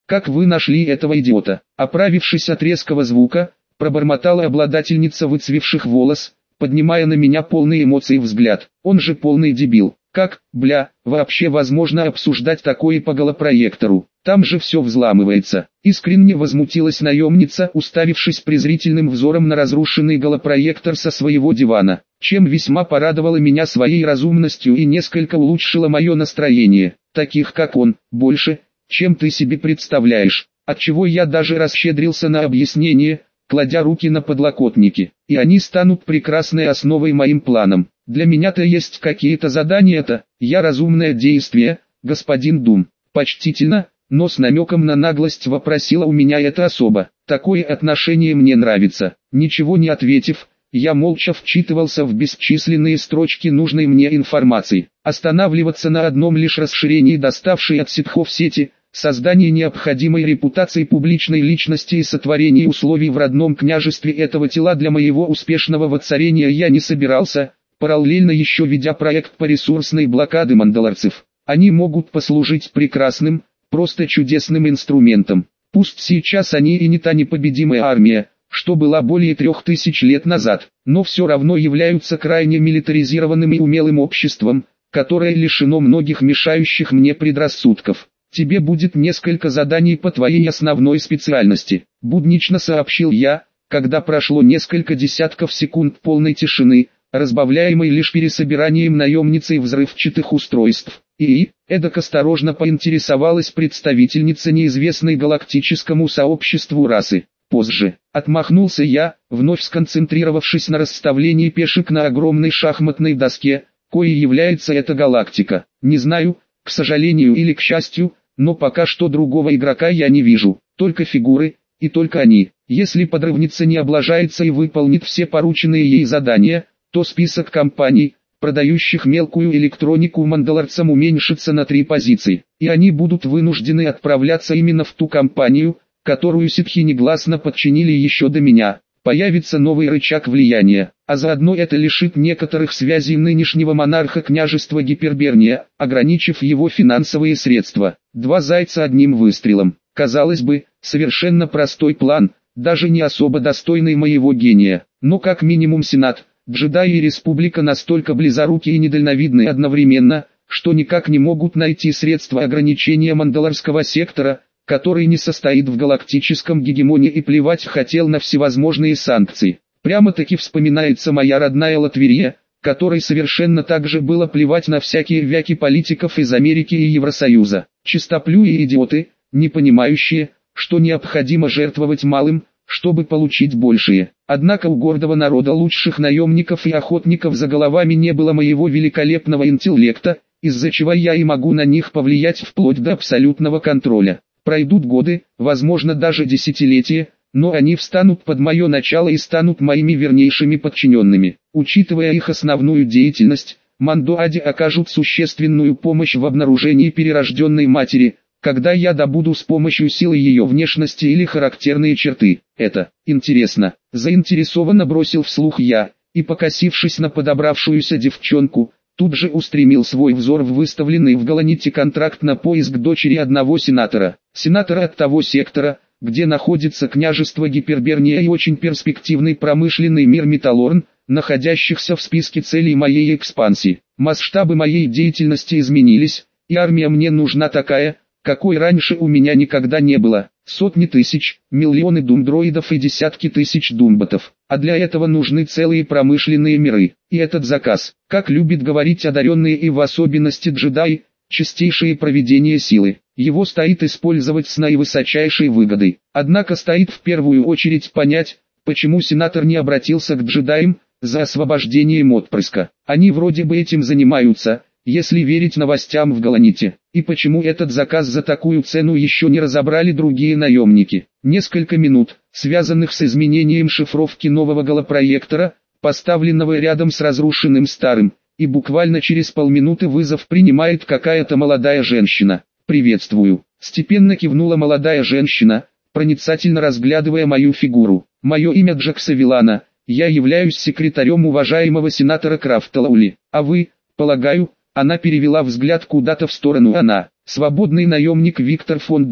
Как вы нашли этого идиота? Оправившись от резкого звука, пробормотала обладательница выцвевших волос, поднимая на меня полный эмоций взгляд. Он же полный дебил. Как, вообще возможно обсуждать такое по голопроектору? Там же все взламывается. Искренне возмутилась наемница, уставившись презрительным взором на разрушенный голопроектор со своего дивана, чем весьма порадовала меня своей разумностью и несколько улучшила мое настроение. Таких как он, больше, чем ты себе представляешь. Отчего я даже расщедрился на объяснение, кладя руки на подлокотники, и они станут прекрасной основой моим планам. Для меня-то есть какие-то задания-то, я разумное действие, господин Дум. Почтительно, но с намеком на наглость вопросила у меня эта особа. Такое отношение мне нравится. Ничего не ответив, я молча вчитывался в бесчисленные строчки нужной мне информации. Останавливаться на одном лишь расширении доставшей от ситхов сети, создание необходимой репутации публичной личности и сотворение условий в родном княжестве этого тела для моего успешного воцарения я не собирался, параллельно еще ведя проект по ресурсной блокаде мандалорцев. Они могут послужить прекрасным, просто чудесным инструментом. Пусть сейчас они и не та непобедимая армия, что была более 3000 лет назад, но все равно являются крайне милитаризированным и умелым обществом, которое лишено многих мешающих мне предрассудков. Тебе будет несколько заданий по твоей основной специальности, буднично сообщил я, когда прошло несколько десятков секунд полной тишины, разбавляемой лишь пересобиранием наемницей взрывчатых устройств. И, эдак осторожно поинтересовалась представительница неизвестной галактическому сообществу расы. Позже, отмахнулся я, вновь сконцентрировавшись на расставлении пешек на огромной шахматной доске, коей является эта галактика. Не знаю, к сожалению или к счастью, но пока что другого игрока я не вижу, только фигуры, и только они. Если подрывница не облажается и выполнит все порученные ей задания, то список компаний, продающих мелкую электронику мандалорцам, уменьшится на 3 позиции, и они будут вынуждены отправляться именно в ту компанию, которую ситхи негласно подчинили еще до меня. Появится новый рычаг влияния, а заодно это лишит некоторых связей нынешнего монарха княжества Гиперберния, ограничив его финансовые средства. 2 зайца одним выстрелом. Казалось бы, совершенно простой план, даже не особо достойный моего гения, но как минимум Сенат, джедаи и Республика настолько близоруки и недальновидны одновременно, что никак не могут найти средства ограничения мандалорского сектора, который не состоит в галактическом гегемоне и плевать хотел на всевозможные санкции. Прямо-таки вспоминается моя родная Латверия, которой совершенно так же было плевать на всякие вяки политиков из Америки и Евросоюза. Чистоплюи идиоты, не понимающие, что необходимо жертвовать малым, чтобы получить большее. Однако у гордого народа лучших наемников и охотников за головами не было моего великолепного интеллекта, из-за чего я и могу на них повлиять вплоть до абсолютного контроля. Пройдут годы, возможно даже десятилетия, но они встанут под мое начало и станут моими вернейшими подчиненными. Учитывая их основную деятельность, Мандоади окажут существенную помощь в обнаружении перерожденной матери, когда я добуду с помощью силы ее внешности или характерные черты. Это интересно. Заинтересованно бросил вслух я, и покосившись на подобравшуюся девчонку, тут же устремил свой взор в выставленный в Галаните контракт на поиск дочери одного сенатора. Сенатора от того сектора, где находится княжество Гиперберния и очень перспективный промышленный мир Металлорн, находящихся в списке целей моей экспансии. Масштабы моей деятельности изменились, и армия мне нужна такая, какой раньше у меня никогда не было. Сотни тысяч, миллионы думдроидов и десятки тысяч думботов. А для этого нужны целые промышленные миры. И этот заказ, как любят говорить одаренные и в особенности джедаи, чистейшее провидение силы. Его стоит использовать с наивысочайшей выгодой. Однако стоит в первую очередь понять, почему сенатор не обратился к джедаям за освобождением отпрыска. Они вроде бы этим занимаются, если верить новостям в Галаните. И почему этот заказ за такую цену еще не разобрали другие наемники. Несколько минут, связанных с изменением шифровки нового голопроектора, поставленного рядом с разрушенным старым, и буквально через полминуты вызов принимает какая-то молодая женщина. «Приветствую», — степенно кивнула молодая женщина, проницательно разглядывая мою фигуру. «Мое имя Джакса Вилана, я являюсь секретарем уважаемого сенатора Крафталаули, а вы, полагаю...» Она перевела взгляд куда-то в сторону. Она, свободный наемник Виктор фон Дум,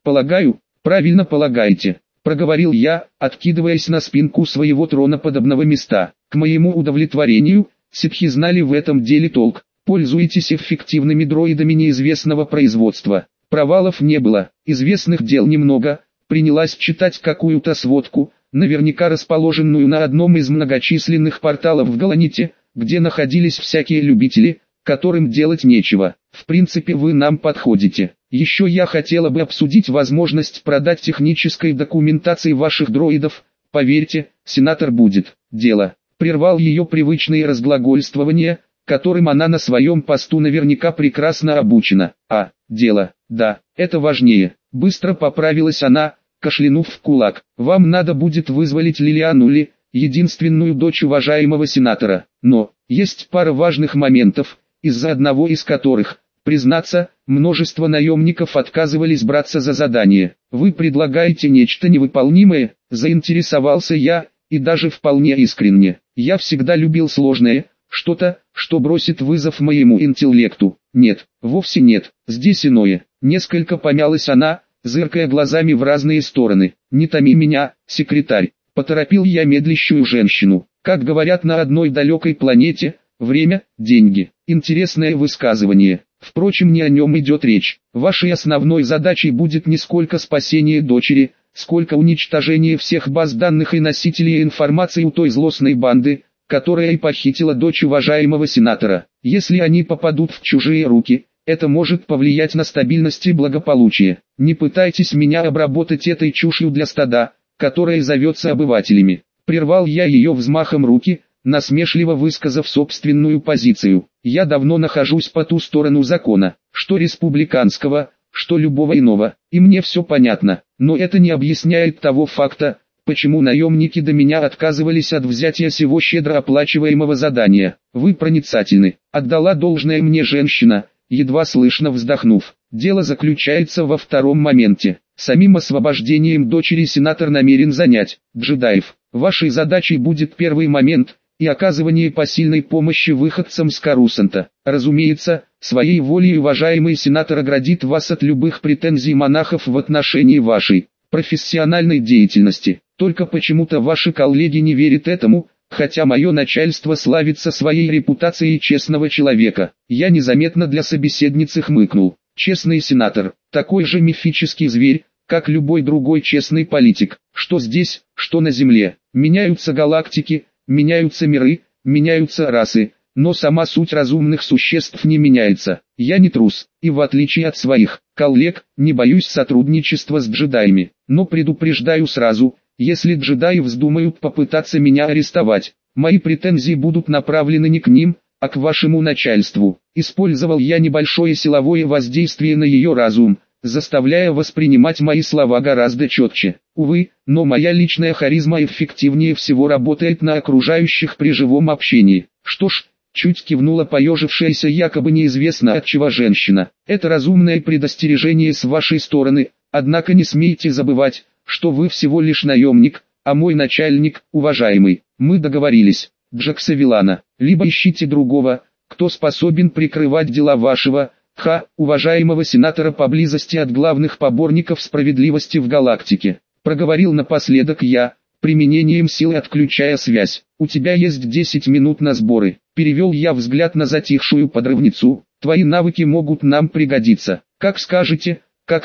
Полагаю, правильно полагаете, проговорил я, откидываясь на спинку своего троноподобного места. К моему удовлетворению, ситхи знали в этом деле толк. Пользуетесь эффективными дроидами неизвестного производства. Провалов не было, известных дел немного. Принялась читать какую-то сводку, наверняка расположенную на одном из многочисленных порталов в Галаните, где находились всякие любители, которым делать нечего. В принципе, вы нам подходите. Еще я хотела бы обсудить возможность продать технической документации ваших дроидов. Поверьте, сенатор будет. Дело. Прервал ее привычные разглагольствования, которым она на своем посту наверняка прекрасно обучена. Дело, да, это важнее. Быстро поправилась она, кашлянув в кулак. Вам надо будет вызволить Лилиану Ли, единственную дочь уважаемого сенатора. Но, есть пара важных моментов, из-за одного из которых, признаться, множество наемников отказывались браться за задание. Вы предлагаете нечто невыполнимое, заинтересовался я, и даже вполне искренне. Я всегда любил сложное, что-то, что бросит вызов моему интеллекту. Нет, вовсе нет, здесь иное. Несколько помялась она, зыркая глазами в разные стороны. Не томи меня, секретарь, поторопил я медлящую женщину. Как говорят на одной далекой планете, время – деньги. Интересное высказывание. Впрочем, не о нем идет речь. Вашей основной задачей будет не сколько спасение дочери, сколько уничтожение всех баз данных и носителей информации у той злостной банды, которая и похитила дочь уважаемого сенатора. Если они попадут в чужие руки, это может повлиять на стабильность и благополучие. Не пытайтесь меня обработать этой чушью для стада, которое зовется обывателями. Прервал я ее взмахом руки, насмешливо высказав собственную позицию. Я давно нахожусь по ту сторону закона, что республиканского, что любого иного, и мне все понятно. Но это не объясняет того факта, почему наемники до меня отказывались от взятия сего щедро оплачиваемого задания. Вы проницательны, отдала должное мне женщина, едва слышно вздохнув. Дело заключается во втором моменте. Самим освобождением дочери сенатор намерен занять джедаев. Вашей задачей будет первый момент и оказывание посильной помощи выходцам с Корусанта. Разумеется, своей волей уважаемый сенатор оградит вас от любых претензий монахов в отношении вашей профессиональной деятельности. Только почему-то ваши коллеги не верят этому, хотя мое начальство славится своей репутацией честного человека. Я незаметно для собеседницы хмыкнул. Честный сенатор, такой же мифический зверь, как любой другой честный политик. Что здесь, что на Земле. Меняются галактики, меняются миры, меняются расы, но сама суть разумных существ не меняется. Я не трус, и в отличие от своих коллег, не боюсь сотрудничества с джедаями. Но предупреждаю сразу, если джедаи вздумают попытаться меня арестовать, мои претензии будут направлены не к ним, а к вашему начальству. Использовал я небольшое силовое воздействие на ее разум, заставляя воспринимать мои слова гораздо четче. Увы, но моя личная харизма эффективнее всего работает на окружающих при живом общении. Что ж, чуть кивнула поежившаяся якобы неизвестно от чего женщина. Это разумное предостережение с вашей стороны, однако не смейте забывать, что вы всего лишь наемник, а мой начальник, уважаемый. Мы договорились, Джакса Вилана. Либо ищите другого, кто способен прикрывать дела вашего, уважаемого сенатора поблизости от главных поборников справедливости в галактике. Проговорил напоследок я, применением силы отключая связь. У тебя есть 10 минут на сборы. Перевел я взгляд на затихшую подрывницу. Твои навыки могут нам пригодиться. Как скажете,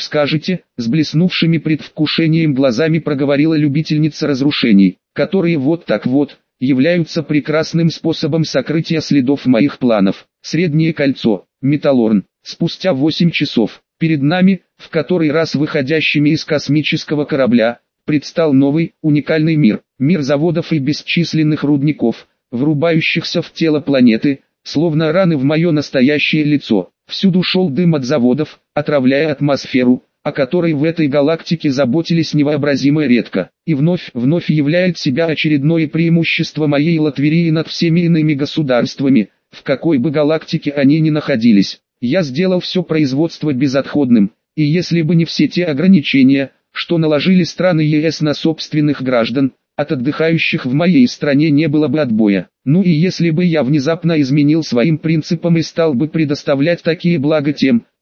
с блеснувшими предвкушением глазами проговорила любительница разрушений, которые вот так вот, являются прекрасным способом сокрытия следов моих планов. Среднее кольцо, Металлорн. Спустя 8 часов, перед нами, в который раз выходящими из космического корабля, предстал новый, уникальный мир. Мир заводов и бесчисленных рудников, врубающихся в тело планеты, словно раны в мое настоящее лицо. Всюду шел дым от заводов, отравляя атмосферу, о которой в этой галактике заботились невообразимо редко. И вновь являет себя очередное преимущество моей Латверии над всеми иными государствами, в какой бы галактике они ни находились. Я сделал все производство безотходным, и если бы не все те ограничения, что наложили страны ЕС на собственных граждан, от отдыхающих в моей стране не было бы отбоя. Ну и если бы я внезапно изменил своим принципам и стал бы предоставлять такие блага тем,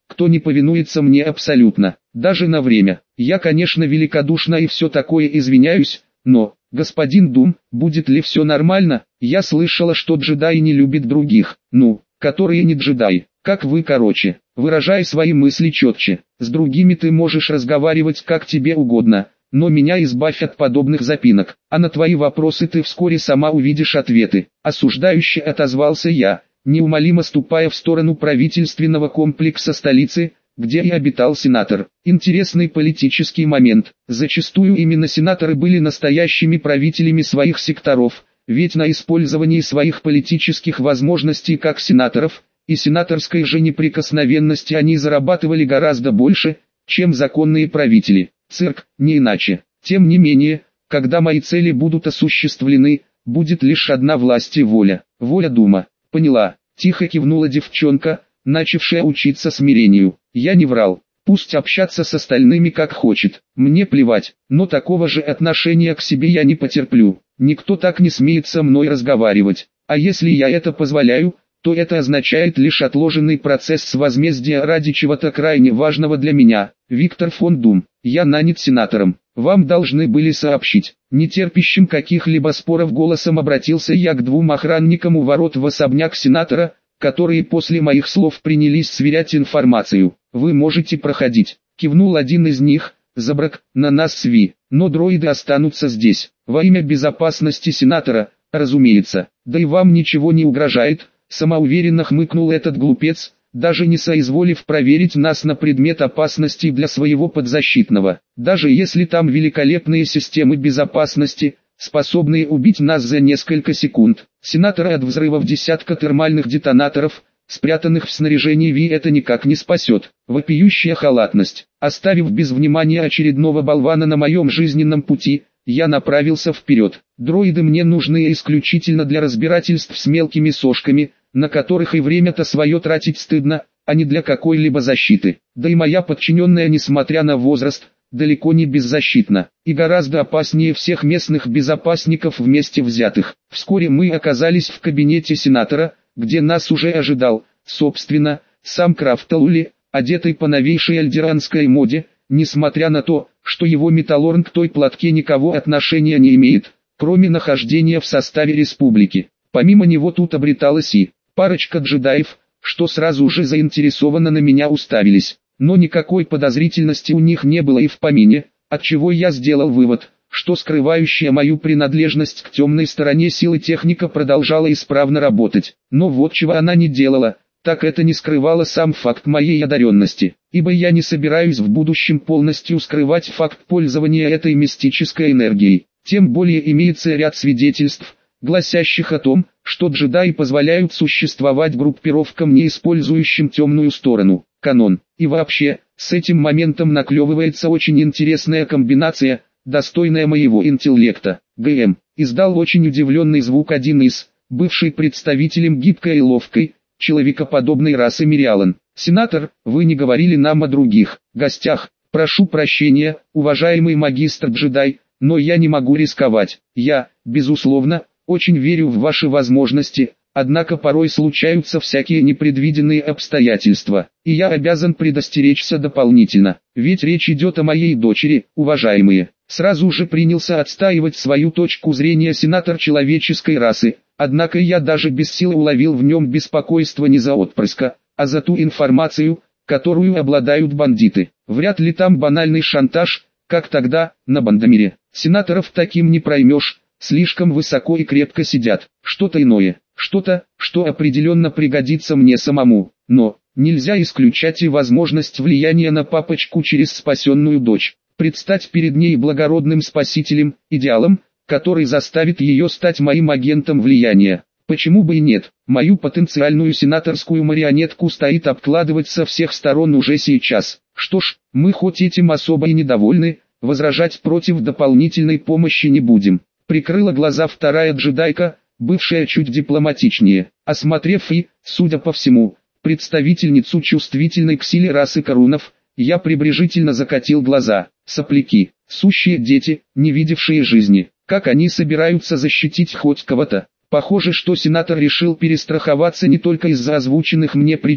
кто не повинуется мне абсолютно, даже на время. Я, конечно, великодушно и все такое извиняюсь, но, господин Дум, будет ли все нормально? Я слышала, что джедай не любит других, которые не джедай, как вы, короче. Выражай свои мысли четче. С другими ты можешь разговаривать как тебе угодно, но меня избавь от подобных запинок, а на твои вопросы ты вскоре сама увидишь ответы. Осуждающе отозвался я, неумолимо ступая в сторону правительственного комплекса столицы, где и обитал сенатор. Интересный политический момент. Зачастую именно сенаторы были настоящими правителями своих секторов, ведь на использовании своих политических возможностей как сенаторов и сенаторской же неприкосновенности они зарабатывали гораздо больше, чем законные правители. Цирк, не иначе. Тем не менее, когда мои цели будут осуществлены, будет лишь одна власть и воля. Воля Дума. Поняла. Тихо кивнула девчонка, начавшая учиться смирению. Я не врал. Пусть общаться с остальными как хочет. Мне плевать, но такого же отношения к себе я не потерплю. Никто так не смеет со мной разговаривать. А если я это позволяю, то это означает лишь отложенный процесс возмездия ради чего-то крайне важного для меня. Виктор фон Дум, я нанят сенатором. Вам должны были сообщить. Нетерпящим каких-либо споров голосом обратился я к двум охранникам у ворот в особняк сенатора, которые после моих слов принялись сверять информацию. Вы можете проходить. Кивнул один из них. Забрак, на нас сви, но дроиды останутся здесь. Во имя безопасности сенатора, разумеется. Да и вам ничего не угрожает. Самоуверенно хмыкнул этот глупец, даже не соизволив проверить нас на предмет опасности для своего подзащитного. Даже если там великолепные системы безопасности, способные убить нас за несколько секунд, сенатора от взрывов десятка термальных детонаторов, спрятанных в снаряжении Ви, это никак не спасет. Вопиющая халатность. Оставив без внимания очередного болвана на моем жизненном пути, я направился вперед. Дроиды мне нужны исключительно для разбирательств с мелкими сошками, на которых и время-то свое тратить стыдно, а не для какой-либо защиты. Да и моя подчиненная, несмотря на возраст, далеко не беззащитна, и гораздо опаснее всех местных безопасников вместе взятых. Вскоре мы оказались в кабинете сенатора, где нас уже ожидал, собственно, сам Крафталули, одетый по новейшей альдеранской моде, несмотря на то, что его металлорн к той платке никого отношения не имеет, кроме нахождения в составе республики. Помимо него тут обреталась и парочка джедаев, что сразу же заинтересованно на меня уставились. Но никакой подозрительности у них не было и в помине, отчего я сделал вывод, что скрывающая мою принадлежность к темной стороне силы техника продолжала исправно работать. Но вот чего она не делала, так это не скрывала сам факт моей одаренности, ибо я не собираюсь в будущем полностью скрывать факт пользования этой мистической энергией. Тем более имеется ряд свидетельств, гласящих о том, что джедаи позволяют существовать группировкам, не использующим темную сторону. Канон. И вообще, с этим моментом наклевывается очень интересная комбинация, достойная моего интеллекта. ГМ. Издал очень удивленный звук один из, бывший представителем гибкой и ловкой, человекоподобной расы Мириалан. Сенатор, вы не говорили нам о других гостях. Прошу прощения, уважаемый магистр джедай, но я не могу рисковать. Я, безусловно, очень верю в ваши возможности, однако порой случаются всякие непредвиденные обстоятельства, и я обязан предостеречься дополнительно, ведь речь идет о моей дочери, уважаемые. Сразу же принялся отстаивать свою точку зрения сенатор человеческой расы, однако я даже без сил уловил в нем беспокойство не за отпрыска, а за ту информацию, которую обладают бандиты. Вряд ли там банальный шантаж, как тогда, на Бандамире. Сенаторов таким не проймешь, слишком высоко и крепко сидят. Что-то иное, что-то, что определенно пригодится мне самому. Но, нельзя исключать и возможность влияния на папочку через спасенную дочь. Предстать перед ней благородным спасителем, идеалом, который заставит ее стать моим агентом влияния. Почему бы и нет? Мою потенциальную сенаторскую марионетку стоит обкладывать со всех сторон уже сейчас. Что ж, мы хоть этим особо и недовольны, возражать против дополнительной помощи не будем. Прикрыла глаза вторая джедайка, бывшая чуть дипломатичнее. Осмотрев и, судя по всему, представительницу чувствительной к силе расы Карунов, я пренебрежительно закатил глаза. Сопляки, сущие дети, не видевшие жизни. Как они собираются защитить хоть кого-то? Похоже, что сенатор решил перестраховаться не только из-за озвученных мне причин,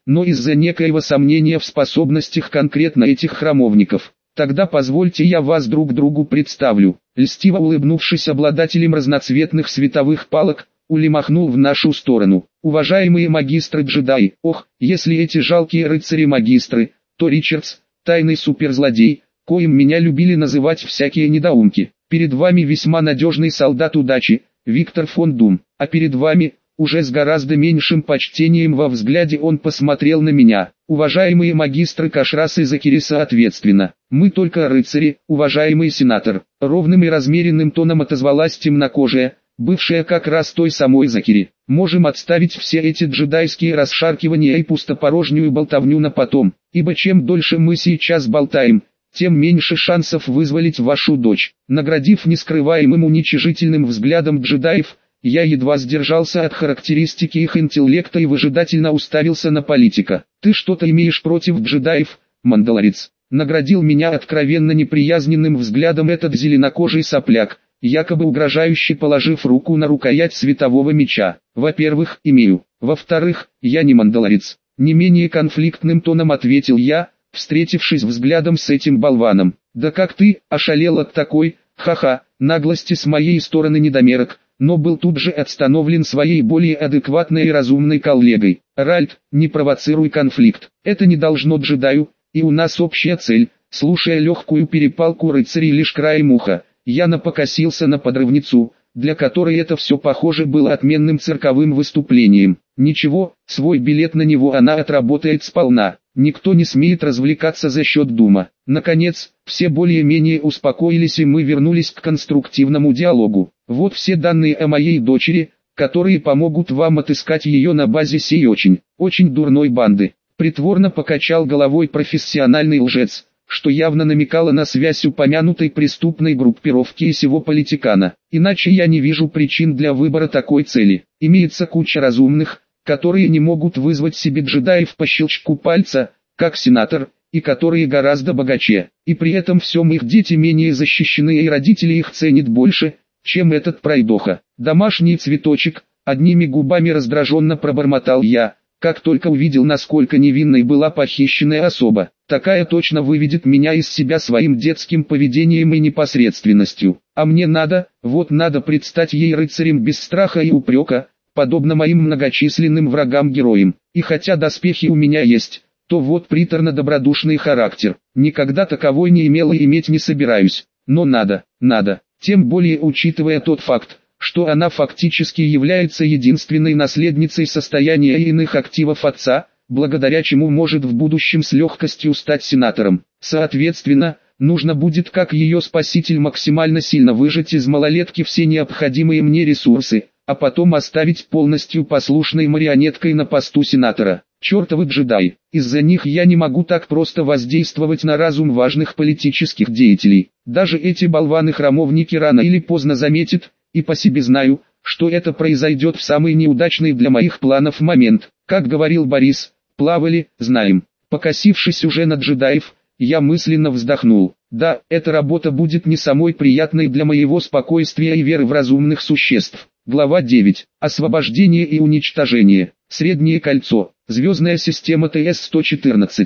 но из-за некоего сомнения в способностях конкретно этих храмовников. Тогда позвольте я вас друг другу представлю. Льстиво улыбнувшись обладателем разноцветных световых палок, Ули махнул в нашу сторону. Уважаемые магистры-джедаи, ох, если эти жалкие рыцари-магистры, то Ричардс, тайный суперзлодей, коим меня любили называть всякие недоумки. Перед вами весьма надежный солдат удачи, Виктор фон Дум, а перед вами, уже с гораздо меньшим почтением во взгляде он посмотрел на меня. Уважаемые магистры Кашрас и Закири соответственно. Мы только рыцари, уважаемый сенатор. Ровным и размеренным тоном отозвалась темнокожая, бывшая как раз той самой Закири. Можем отставить все эти джедайские расшаркивания и пустопорожнюю болтовню на потом, ибо чем дольше мы сейчас болтаем, тем меньше шансов вызволить вашу дочь. Наградив нескрываемым уничижительным взглядом джедаев, я едва сдержался от характеристики их интеллекта и выжидательно уставился на политика. «Ты что-то имеешь против джедаев, мандалорец?» Наградил меня откровенно неприязненным взглядом этот зеленокожий сопляк, якобы угрожающе положив руку на рукоять светового меча. «Во-первых, имею. Во-вторых, я не мандалорец». Не менее конфликтным тоном ответил я, встретившись взглядом с этим болваном. «Да как ты, ошалел от такой, ха-ха, наглости с моей стороны недомерок», но был тут же отстановлен своей более адекватной и разумной коллегой. «Ральд, не провоцируй конфликт, это не должно джедаю, и у нас общая цель». Слушая легкую перепалку рыцарей лишь краем уха, я напокосился на подрывницу, для которой это все похоже было отменным цирковым выступлением. Ничего, свой билет на него она отработает сполна. Никто не смеет развлекаться за счет Дума. Наконец, все более-менее успокоились и мы вернулись к конструктивному диалогу. Вот все данные о моей дочери, которые помогут вам отыскать ее на базе сей очень дурной банды. Притворно покачал головой профессиональный лжец, что явно намекало на связь упомянутой преступной группировки и сего политикана. Иначе я не вижу причин для выбора такой цели. Имеется куча разумных, которые не могут вызвать себе джедаев по щелчку пальца, как сенатор, и которые гораздо богаче. И при этом всем их дети менее защищены и родители их ценят больше, чем этот пройдоха. Домашний цветочек, одними губами раздраженно пробормотал я, как только увидел, насколько невинной была похищенная особа. Такая точно выведет меня из себя своим детским поведением и непосредственностью. А мне надо предстать ей рыцарем без страха и упрека, подобно моим многочисленным врагам-героям. И хотя доспехи у меня есть, то вот приторно-добродушный характер. Никогда таковой не имел и иметь не собираюсь. Но надо. Тем более учитывая тот факт, что она фактически является единственной наследницей состояния и иных активов отца, благодаря чему может в будущем с легкостью стать сенатором. Соответственно, нужно будет как ее спаситель максимально сильно выжать из малолетки все необходимые мне ресурсы, а потом оставить полностью послушной марионеткой на посту сенатора. Чертовы джедаи, из-за них я не могу так просто воздействовать на разум важных политических деятелей. Даже эти болваны-храмовники рано или поздно заметят, и по себе знаю, что это произойдет в самый неудачный для моих планов момент. Как говорил Борис, плавали, знаем. Покосившись уже на джедаев, я мысленно вздохнул. Да, эта работа будет не самой приятной для моего спокойствия и веры в разумных существ. Глава 9. Освобождение и уничтожение. Среднее кольцо. Звездная система ТС-114.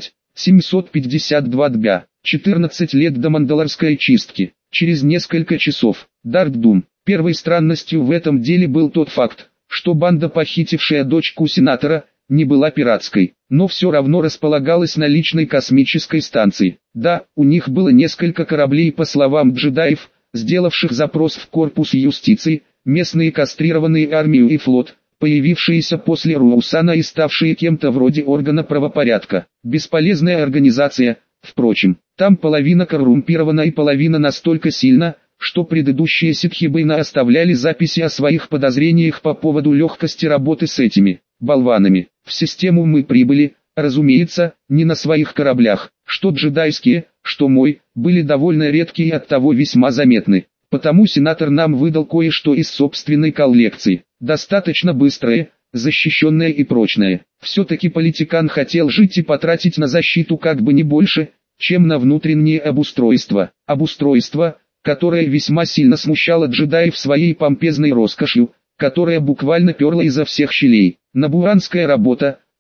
752 дбя. 14 лет до мандалорской чистки. Через несколько часов. Дарт Дум. Первой странностью в этом деле был тот факт, что банда, похитившая дочку сенатора, не была пиратской, но все равно располагалась на личной космической станции. Да, у них было несколько кораблей, по словам джедаев, сделавших запрос в корпус юстиции, местные кастрированные армию и флот, появившиеся после Руусана и ставшие кем-то вроде органа правопорядка. Бесполезная организация, впрочем, там половина коррумпирована и половина настолько сильна, что предыдущие ситхибейна оставляли записи о своих подозрениях по поводу легкости работы с этими болванами. В систему мы прибыли, разумеется, не на своих кораблях, что джедайские, что мой, были довольно редкие и оттого весьма заметны. Потому сенатор нам выдал кое-что из собственной коллекции, достаточно быстрое, защищенное и прочное. Все-таки политикан хотел жить и потратить на защиту как бы не больше, чем на внутреннее обустройство. Обустройство, которое весьма сильно смущало джедаев своей помпезной роскошью, которая буквально перла изо всех щелей. Набуранская работа,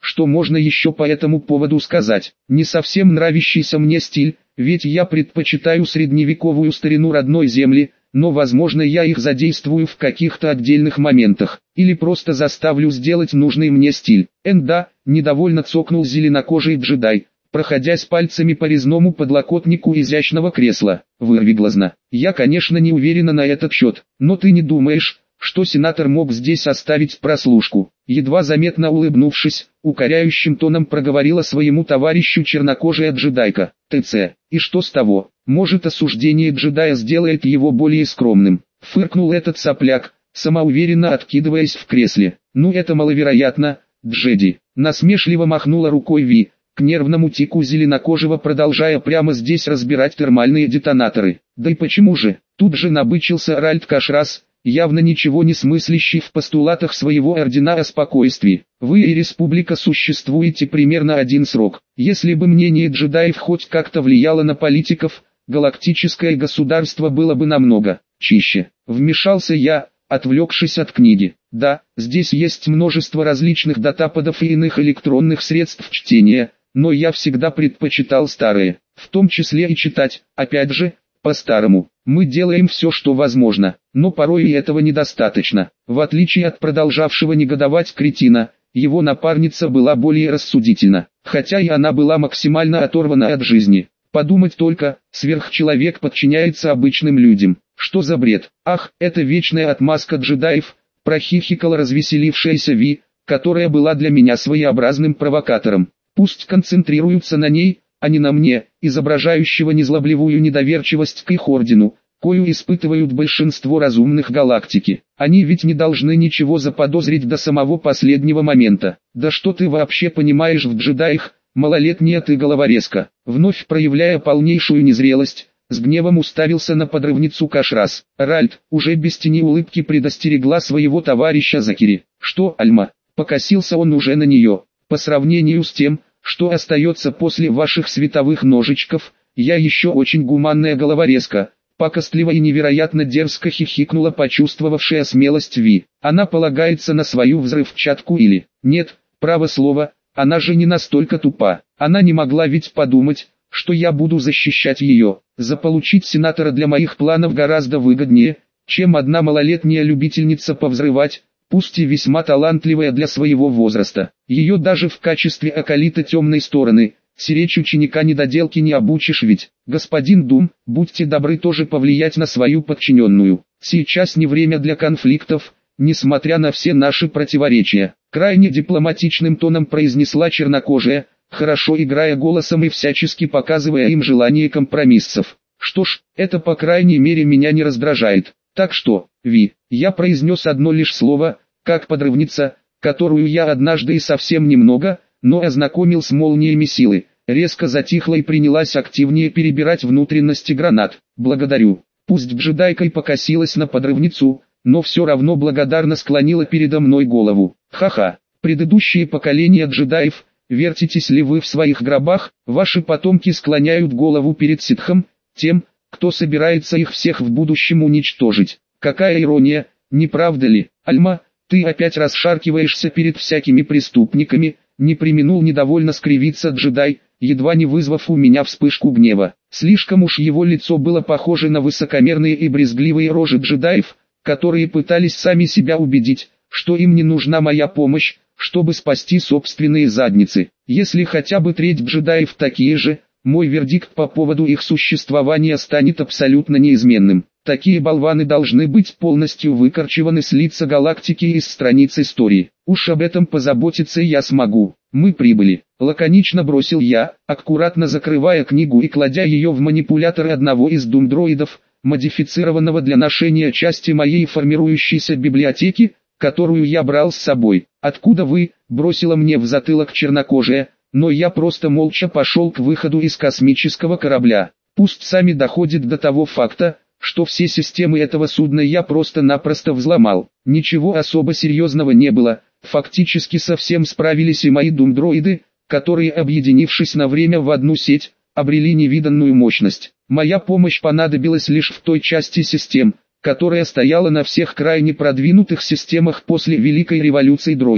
Что можно еще по этому поводу сказать? Не совсем нравящийся мне стиль, ведь я предпочитаю средневековую старину родной земли, но возможно я их задействую в каких-то отдельных моментах, или просто заставлю сделать нужный мне стиль. Да, недовольно цокнул зеленокожий джедай, проходясь пальцами по резному подлокотнику изящного кресла. Вырвиглазно. Я, конечно, не уверена на этот счет, но ты не думаешь, что сенатор мог здесь оставить прослушку? Едва заметно улыбнувшись, укоряющим тоном проговорила своему товарищу чернокожая джедайка. ТЦ. И что с того? Может, осуждение джедая сделает его более скромным? Фыркнул этот сопляк, самоуверенно откидываясь в кресле. Ну это маловероятно, Джеди. Насмешливо махнула рукой Ви, к нервному тику зеленокожего продолжая прямо здесь разбирать термальные детонаторы. Да и почему же? Тут же набычился Ральд Кашрас, явно ничего не смыслящий в постулатах своего ордена о спокойствии. Вы и республика существуете примерно один срок. Если бы мнение джедаев хоть как-то влияло на политиков, галактическое государство было бы намного чище. Вмешался я, отвлекшись от книги. Да, здесь есть множество различных датападов и иных электронных средств чтения, но я всегда предпочитал старые, в том числе и читать, опять же, по-старому. Мы делаем все, что возможно, но порой и этого недостаточно. В отличие от продолжавшего негодовать кретина, его напарница была более рассудительна, хотя и она была максимально оторвана от жизни. Подумать только, сверхчеловек подчиняется обычным людям. Что за бред? Ах, это вечная отмазка джедаев, прохихикала развеселившаяся Ви, которая была для меня своеобразным провокатором. Пусть концентрируются на ней, а не на мне, изображающего незлобливую недоверчивость к их ордену, кою испытывают большинство разумных галактики. Они ведь не должны ничего заподозрить до самого последнего момента. Да что ты вообще понимаешь в джедаях, малолетняя ты головорезка? Вновь проявляя полнейшую незрелость, с гневом уставился на подрывницу Кашрас. Ральд, уже без тени улыбки предостерегла своего товарища Закири. Что, Альма? Покосился он уже на нее. По сравнению с тем, что остается после ваших световых ножичков, я еще очень гуманная головорезка. Пакостливо и невероятно дерзко хихикнула почувствовавшая смелость Ви. Она полагается на свою взрывчатку или... Нет, право слово, она же не настолько тупа. Она не могла ведь подумать, что я буду защищать ее. Заполучить сенатора для моих планов гораздо выгоднее, чем одна малолетняя любительница повзрывать, пусть и весьма талантливая для своего возраста. Ее даже в качестве акалита темной стороны, сиречь ученика недоделки не обучишь ведь. Господин Дум, будьте добры тоже повлиять на свою подчиненную. Сейчас не время для конфликтов, несмотря на все наши противоречия. Крайне дипломатичным тоном произнесла чернокожая, хорошо играя голосом и всячески показывая им желание компромиссов. Что ж, это по крайней мере меня не раздражает. Так что, Ви, я произнес одно лишь слово, как подрывница, которую я однажды и совсем немного, но ознакомил с молниями силы, резко затихла и принялась активнее перебирать внутренности гранат. Благодарю. Пусть джедайкой покосилась на подрывницу, но все равно благодарно склонила передо мной голову. Ха-ха, предыдущие поколения джедаев, вертитесь ли вы в своих гробах, ваши потомки склоняют голову перед ситхом, тем, кто собирается их всех в будущем уничтожить. Какая ирония, не правда ли? Альма, ты опять расшаркиваешься перед всякими преступниками, не преминул недовольно скривиться джедай, едва не вызвав у меня вспышку гнева. Слишком уж его лицо было похоже на высокомерные и брезгливые рожи джедаев, которые пытались сами себя убедить, что им не нужна моя помощь, чтобы спасти собственные задницы. Если хотя бы треть джедаев такие же, мой вердикт по поводу их существования станет абсолютно неизменным. Такие болваны должны быть полностью выкорчеваны с лица галактики и из страниц истории. Уж об этом позаботиться я смогу. Мы прибыли. Лаконично бросил я, аккуратно закрывая книгу и кладя ее в манипулятор одного из думдроидов, модифицированного для ношения части моей формирующейся библиотеки, которую я брал с собой. «Откуда вы?» – бросила мне в затылок чернокожая, но я просто молча пошел к выходу из космического корабля. Пусть сами доходит до того факта, что все системы этого судна я просто-напросто взломал. Ничего особо серьезного не было, фактически совсем справились и мои думдроиды, которые, объединившись на время в одну сеть, обрели невиданную мощность. Моя помощь понадобилась лишь в той части систем, которая стояла на всех крайне продвинутых системах после Великой революции дроидов.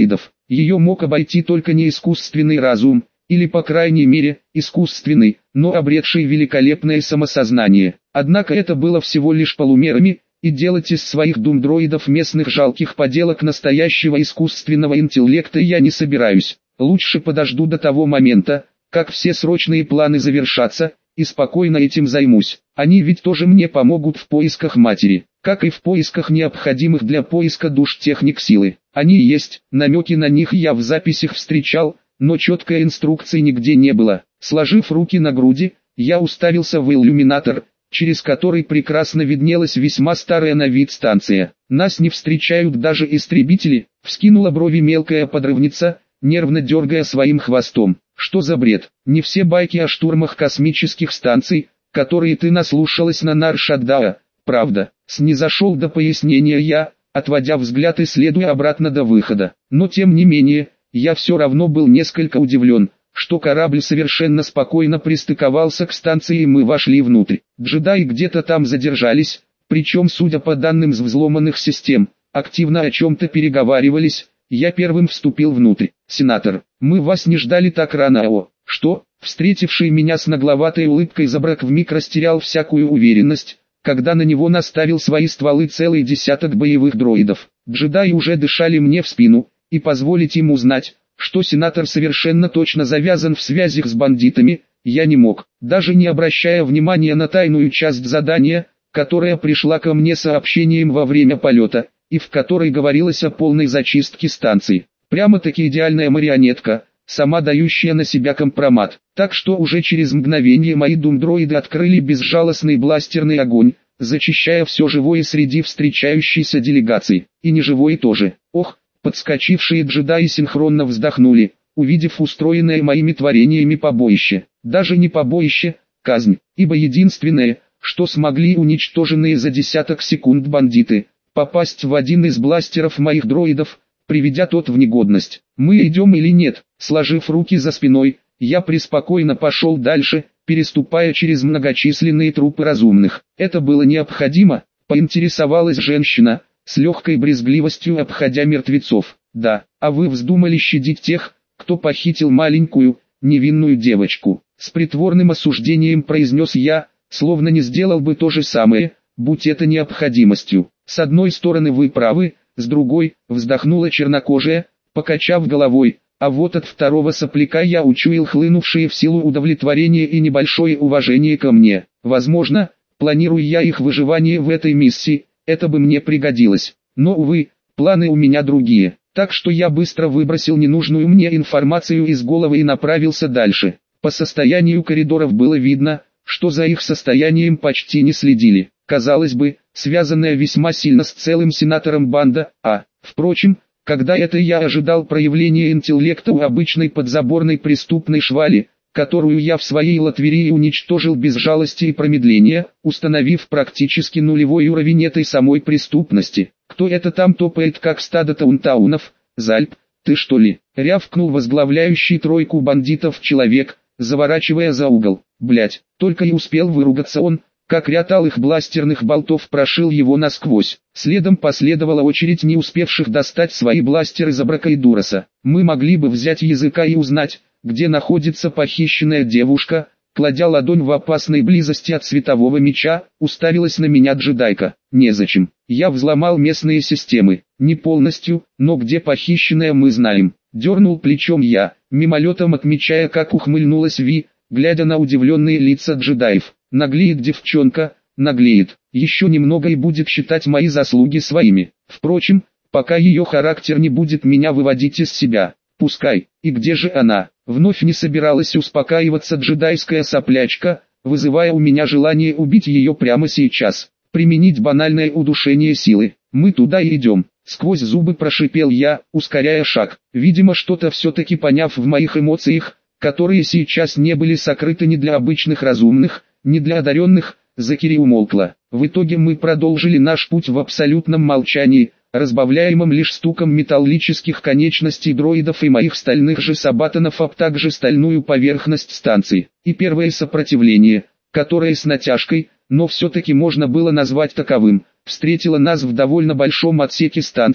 Ее мог обойти только не искусственный разум, или по крайней мере, искусственный, но обретший великолепное самосознание. Однако это было всего лишь полумерами, и делать из своих думдроидов местных жалких поделок настоящего искусственного интеллекта я не собираюсь. Лучше подожду до того момента, как все срочные планы завершатся, и спокойно этим займусь. Они ведь тоже мне помогут в поисках матери, как и в поисках необходимых для поиска душ техник силы. Они есть, намеки на них я в записях встречал, но четкой инструкции нигде не было. Сложив руки на груди, я уставился в иллюминатор, через который прекрасно виднелась весьма старая на вид станция. Нас не встречают даже истребители, вскинула брови мелкая подрывница, нервно дергая своим хвостом. Что за бред? Не все байки о штурмах космических станций, которые ты наслушалась на Наршаддаа, правда. Снизошел до пояснения я, отводя взгляд и следуя обратно до выхода. Но тем не менее, я все равно был несколько удивлен, что корабль совершенно спокойно пристыковался к станции и мы вошли внутрь. Джедаи где-то там задержались, причем, судя по данным с взломанных систем, активно о чем-то переговаривались. Я первым вступил внутрь. «Сенатор, мы вас не ждали так рано, Что?» Встретивший меня с нагловатой улыбкой Забрак вмиг растерял всякую уверенность, когда на него наставил свои стволы целый десяток боевых дроидов. Джедаи уже дышали мне в спину, и позволить им узнать, что сенатор совершенно точно завязан в связях с бандитами, я не мог, даже не обращая внимания на тайную часть задания, которая пришла ко мне сообщением во время полета, и в которой говорилось о полной зачистке станции. Прямо-таки идеальная марионетка, сама дающая на себя компромат. Так что уже через мгновение мои думдроиды открыли безжалостный бластерный огонь, зачищая все живое среди встречающейся делегации. И неживое тоже. Ох, подскочившие джедаи синхронно вздохнули, увидев устроенное моими творениями побоище. Даже не побоище, казнь, ибо единственное, что смогли уничтоженные за десяток секунд бандиты, попасть в один из бластеров моих дроидов, приведя тот в негодность. Мы идем или нет? Сложив руки за спиной, я преспокойно пошел дальше, переступая через многочисленные трупы разумных. Это было необходимо, поинтересовалась женщина, с легкой брезгливостью обходя мертвецов. Да, а вы вздумали щадить тех, кто похитил маленькую, невинную девочку. С притворным осуждением произнес я, словно не сделал бы то же самое, будь это необходимостью. С одной стороны вы правы, с другой, вздохнула чернокожая, покачав головой, а вот от второго сопляка я учуял хлынувшие в силу удовлетворение и небольшое уважение ко мне. Возможно, планирую я их выживание в этой миссии, это бы мне пригодилось. Но, увы, планы у меня другие, так что я быстро выбросил ненужную мне информацию из головы и направился дальше. По состоянию коридоров было видно, что за их состоянием почти не следили. Казалось бы, связанная весьма сильно с целым сенатором банда, впрочем, когда это я ожидал проявления интеллекта у обычной подзаборной преступной швали, которую я в своей латверии уничтожил без жалости и промедления, установив практически нулевой уровень этой самой преступности. Кто это там топает как стадо таунтаунов? Зальп, ты что ли? Рявкнул возглавляющий тройку бандитов человек, заворачивая за угол. Блять, только и успел выругаться он, как ряд алых бластерных болтов прошил его насквозь. Следом последовала очередь не успевших достать свои бластеры Забрака и Дуроса. Мы могли бы взять языка и узнать, где находится похищенная девушка. Кладя ладонь в опасной близости от светового меча, уставилась на меня джедайка. Незачем. Я взломал местные системы. Не полностью, но где похищенная мы знаем. Дернул плечом я, мимолетом отмечая, как ухмыльнулась Ви, глядя на удивленные лица джедаев. Наглеет девчонка, наглеет. Еще немного и будет считать мои заслуги своими. Впрочем, пока ее характер не будет меня выводить из себя. Пускай. И где же она? Вновь не собиралась успокаиваться джедайская соплячка, вызывая у меня желание убить ее прямо сейчас. Применить банальное удушение силы. Мы туда и идем. Сквозь зубы прошипел я, ускоряя шаг. Видимо, что-то все-таки поняв в моих эмоциях, которые сейчас не были сокрыты ни для обычных разумных, ни для одаренных, Закири умолкла. В итоге мы продолжили наш путь в абсолютном молчании, разбавляемым лишь стуком металлических конечностей дроидов и моих стальных же сабатонов, а также стальную поверхность станции. И первое сопротивление, которое с натяжкой, но все-таки можно было назвать таковым, встретило нас в довольно большом отсеке станции,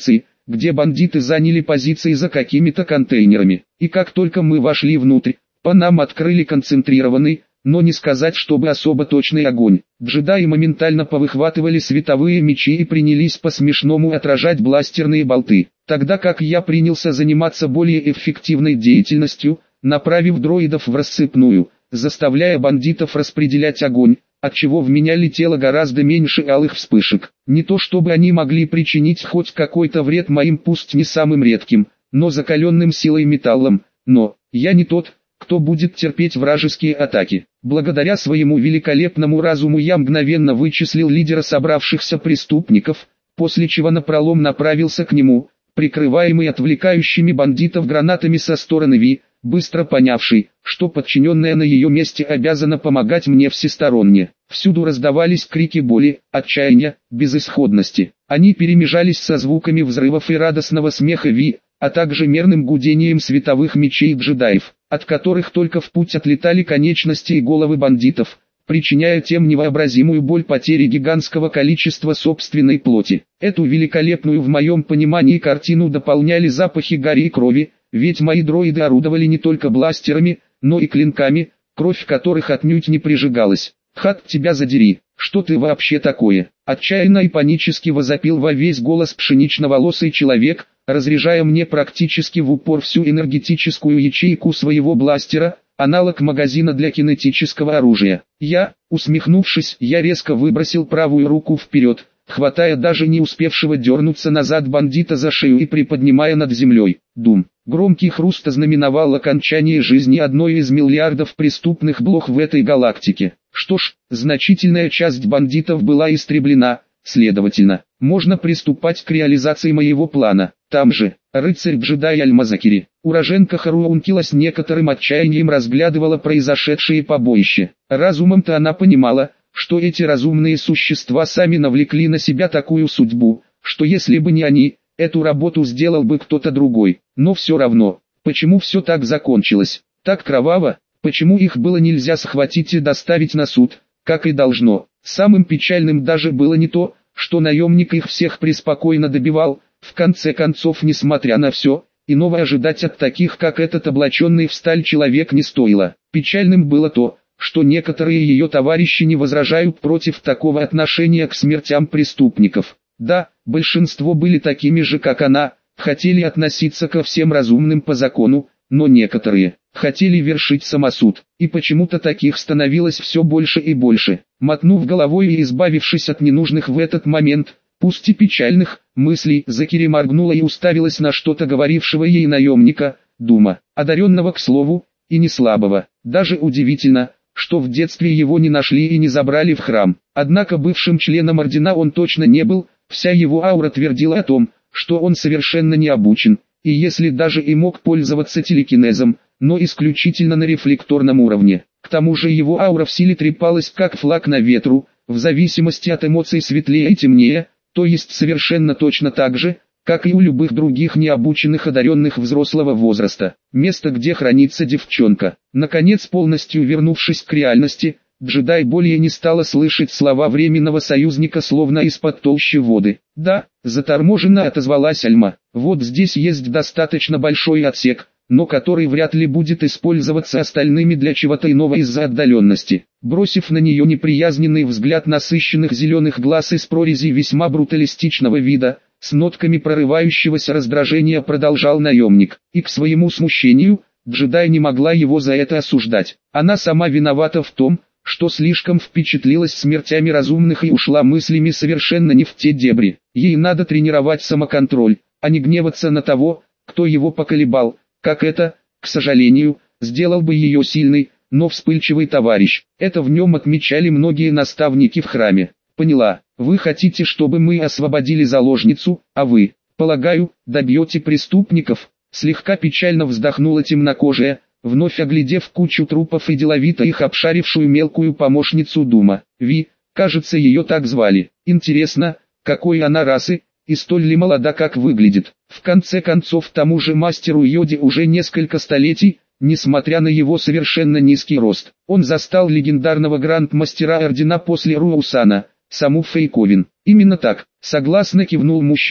где бандиты заняли позиции за какими-то контейнерами. И как только мы вошли внутрь, по нам открыли концентрированный, но не сказать, чтобы особо точный огонь. Джедаи моментально повыхватывали световые мечи и принялись по-смешному отражать бластерные болты, тогда как я принялся заниматься более эффективной деятельностью, направив дроидов в рассыпную, заставляя бандитов распределять огонь, отчего в меня летело гораздо меньше алых вспышек. Не то чтобы они могли причинить хоть какой-то вред моим пусть не самым редким, но закаленным силой металлом, но я не тот, кто будет терпеть вражеские атаки. Благодаря своему великолепному разуму я мгновенно вычислил лидера собравшихся преступников, после чего напролом направился к нему, прикрываемый отвлекающими бандитов гранатами со стороны Ви, быстро понявший, что подчиненная на ее месте обязана помогать мне всесторонне. Всюду раздавались крики боли, отчаяния, безысходности. Они перемежались со звуками взрывов и радостного смеха Ви, а также мерным гудением световых мечей джедаев, от которых только в путь отлетали конечности и головы бандитов, причиняя тем невообразимую боль потери гигантского количества собственной плоти. Эту великолепную в моем понимании картину дополняли запахи гари и крови, ведь мои дроиды орудовали не только бластерами, но и клинками, кровь которых отнюдь не прижигалась. «Хат, тебя задери, что ты вообще такое?» Отчаянно и панически возопил во весь голос пшенично-волосый человек, разряжая мне практически в упор всю энергетическую ячейку своего бластера, аналог магазина для кинетического оружия. Усмехнувшись, я резко выбросил правую руку вперед, хватая даже не успевшего дернуться назад бандита за шею и приподнимая над землей. Дум. Громкий хруст ознаменовал окончание жизни одной из миллиардов преступных блох в этой галактике. Что ж, значительная часть бандитов была истреблена, следовательно, можно приступать к реализации моего плана. Там же, рыцарь-джедай Альмазакири, уроженка Харуункила с некоторым отчаянием разглядывала произошедшее побоище. Разумом-то она понимала, что эти разумные существа сами навлекли на себя такую судьбу, что если бы не они, эту работу сделал бы кто-то другой. Но все равно, почему все так закончилось, так кроваво, почему их было нельзя схватить и доставить на суд, как и должно. Самым печальным даже было не то, что наемник их всех преспокойно добивал. В конце концов, несмотря на все, иного ожидать от таких как этот облаченный в сталь человек не стоило. Печальным было то, что некоторые ее товарищи не возражают против такого отношения к смертям преступников. Да, большинство были такими же как она, хотели относиться ко всем разумным по закону, но некоторые хотели вершить самосуд, и почему-то таких становилось все больше и больше. Мотнув головой и избавившись от ненужных в этот момент, пусть и печальных, мыслей, Закири моргнула и уставилась на что-то говорившего ей наемника, Дума, одаренного к слову, и не слабого. Даже удивительно, что в детстве его не нашли и не забрали в храм. Однако бывшим членом ордена он точно не был, вся его аура твердила о том, что он совершенно не обучен, и если даже и мог пользоваться телекинезом, но исключительно на рефлекторном уровне. К тому же его аура в силе трепалась как флаг на ветру, в зависимости от эмоций светлее и темнее, то есть совершенно точно так же, как и у любых других необученных одаренных взрослого возраста. Место, где хранится девчонка. Наконец, полностью вернувшись к реальности, джедай более не стала слышать слова временного союзника словно из-под толщи воды. «Да», — заторможенно отозвалась Альма, — «вот здесь есть достаточно большой отсек, но который вряд ли будет использоваться остальными для чего-то иного из-за отдаленности». Бросив на нее неприязненный взгляд насыщенных зеленых глаз из прорези весьма бруталистичного вида, с нотками прорывающегося раздражения продолжал наемник. И к своему смущению, джедай не могла его за это осуждать. Она сама виновата в том, что слишком впечатлилась смертями разумных и ушла мыслями совершенно не в те дебри. Ей надо тренировать самоконтроль, а не гневаться на того, кто его поколебал, как это, к сожалению, сделал бы ее сильный, но вспыльчивый товарищ. Это в нем отмечали многие наставники в храме. «Поняла, вы хотите, чтобы мы освободили заложницу, а вы, полагаю, добьете преступников?» Слегка печально вздохнула темнокожая, вновь оглядев кучу трупов и деловито их обшарившую мелкую помощницу Дума. Ви, кажется, ее так звали. Интересно, какой она расы, и столь ли молода, как выглядит. В конце концов, тому же мастеру Йоде уже несколько столетий, несмотря на его совершенно низкий рост. Он застал легендарного гранд-мастера ордена после Руусана, саму Фейковин. Именно так, согласно кивнул мужчина,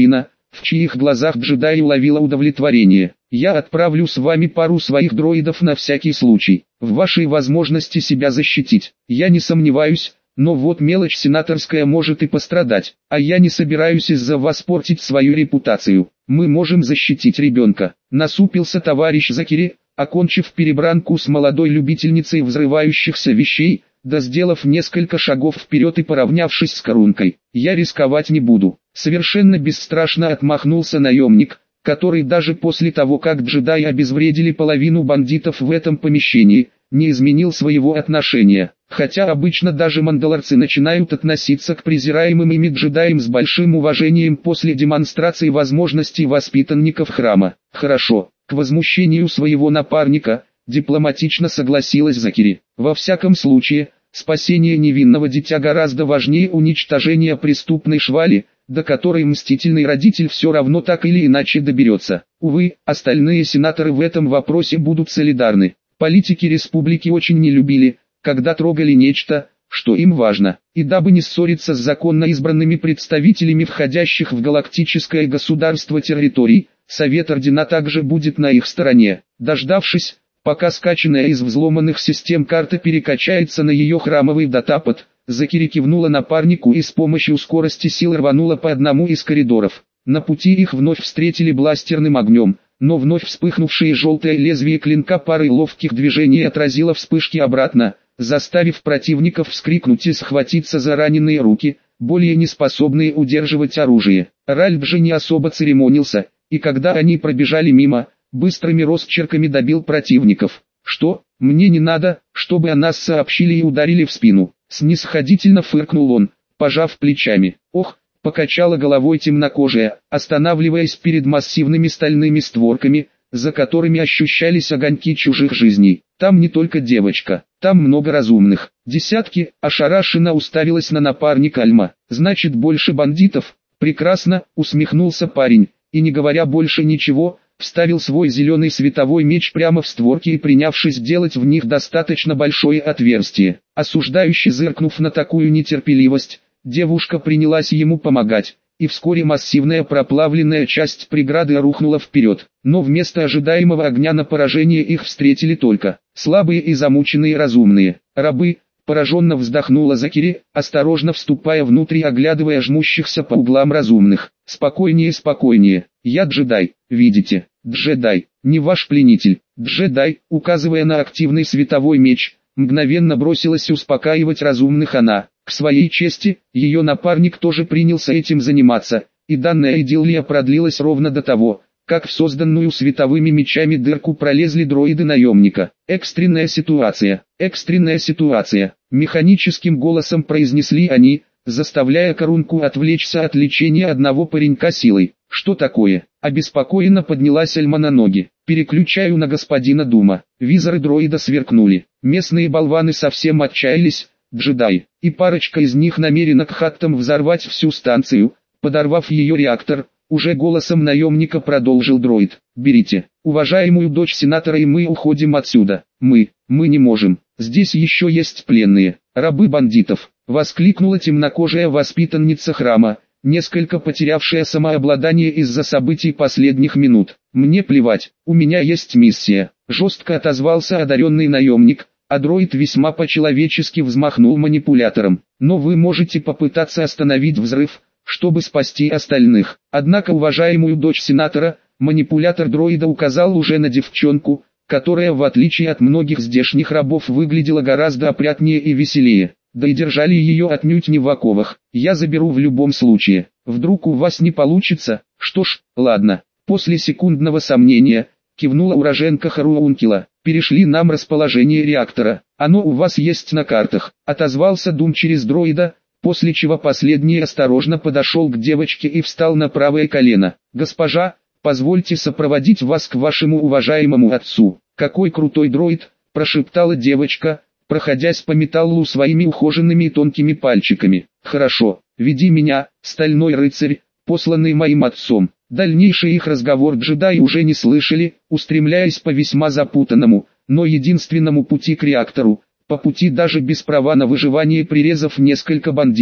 в чьих глазах джедай уловила удовлетворение. «Я отправлю с вами пару своих дроидов на всякий случай, в вашей возможности себя защитить. Я не сомневаюсь, но вот мелочь сенаторская может и пострадать, а я не собираюсь из-за вас портить свою репутацию. Мы можем защитить ребенка», — насупился товарищ Закири, окончив перебранку с молодой любительницей взрывающихся вещей, да сделав несколько шагов вперед и поравнявшись с Корункой. «Я рисковать не буду», — совершенно бесстрашно отмахнулся наемник, который даже после того, как джедаи обезвредили половину бандитов в этом помещении, не изменил своего отношения. Хотя обычно даже мандалорцы начинают относиться к презираемым ими джедаям с большим уважением после демонстрации возможностей воспитанников храма. «Хорошо», — к возмущению своего напарника, дипломатично согласилась Закири. «Во всяком случае, спасение невинного дитя гораздо важнее уничтожения преступной швали, до которой мстительный родитель все равно так или иначе доберется. Увы, остальные сенаторы в этом вопросе будут солидарны. Политики республики очень не любили, когда трогали нечто, что им важно. И дабы не ссориться с законно избранными представителями входящих в галактическое государство территорий, Совет Ордена также будет на их стороне. Дождавшись, пока скачанная из взломанных систем карта перекачается на ее храмовый датапад, Закири кивнула напарнику и с помощью скорости сил рванула по одному из коридоров. На пути их вновь встретили бластерным огнем, но вновь вспыхнувшее желтое лезвие клинка парой ловких движений отразило вспышки обратно, заставив противников вскрикнуть и схватиться за раненые руки, более не способные удерживать оружие. Ральф же не особо церемонился, и когда они пробежали мимо, быстрыми росчерками добил противников. «Что, мне не надо, чтобы о нас сообщили и ударили в спину?» Снисходительно фыркнул он, пожав плечами. «Ох!» — покачала головой темнокожая, останавливаясь перед массивными стальными створками, за которыми ощущались огоньки чужих жизней. «Там не только девочка, там много разумных». Десятки, ошарашенно уставилась на напарника Альма. «Значит, больше бандитов?» «Прекрасно», — усмехнулся парень, и не говоря больше ничего, вставил свой зеленый световой меч прямо в створки и принявшись делать в них достаточно большое отверстие. Осуждающе зыркнув на такую нетерпеливость, девушка принялась ему помогать, и вскоре массивная проплавленная часть преграды рухнула вперед. Но вместо ожидаемого огня на поражение их встретили только слабые и замученные разумные рабы. Пораженно вздохнула Закири, осторожно вступая внутрь и оглядывая жмущихся по углам разумных. «Спокойнее, спокойнее, я джедай, видите, джедай, не ваш пленитель». Джедай, указывая на активный световой меч, мгновенно бросилась успокаивать разумных она. К своей чести, ее напарник тоже принялся этим заниматься, и данная идиллия продлилась ровно до того, как в созданную световыми мечами дырку пролезли дроиды наемника. «Экстренная ситуация, экстренная ситуация», — механическим голосом произнесли они, заставляя Корунку отвлечься от лечения одного паренька силой. «Что такое?» — обеспокоенно поднялась Альма на ноги. «Переключаю на господина Дума». Визоры дроида сверкнули. Местные болваны совсем отчаялись, джедаи, и парочка из них намерена к хаттам взорвать всю станцию, подорвав ее реактор. Уже голосом наемника продолжил дроид. «Берите уважаемую дочь сенатора и мы уходим отсюда. Мы не можем. Здесь еще есть пленные, рабы бандитов», — воскликнула темнокожая воспитанница храма, несколько потерявшая самообладание из-за событий последних минут. «Мне плевать, у меня есть миссия», — жестко отозвался одаренный наемник, а дроид весьма по-человечески взмахнул манипулятором. «Но вы можете попытаться остановить взрыв, чтобы спасти остальных». Однако уважаемую дочь сенатора, манипулятор дроида указал уже на девчонку, которая в отличие от многих здешних рабов выглядела гораздо опрятнее и веселее. Да и держали ее отнюдь не в оковах. «Я заберу в любом случае. Вдруг у вас не получится? Что ж, ладно». После секундного сомнения, кивнула уроженка Харуункила. «Перешли нам расположение реактора. Оно у вас есть на картах», — отозвался Дум через дроида, после чего последний осторожно подошел к девочке и встал на правое колено. «Госпожа, позвольте сопроводить вас к вашему уважаемому отцу». «Какой крутой дроид», — прошептала девочка, проходясь по металлу своими ухоженными и тонкими пальчиками. «Хорошо, веди меня, стальной рыцарь, посланный моим отцом». Дальнейший их разговор джедаи уже не слышали, устремляясь по весьма запутанному, но единственному пути к реактору, по пути даже без права на выживание прирезав несколько бандитов.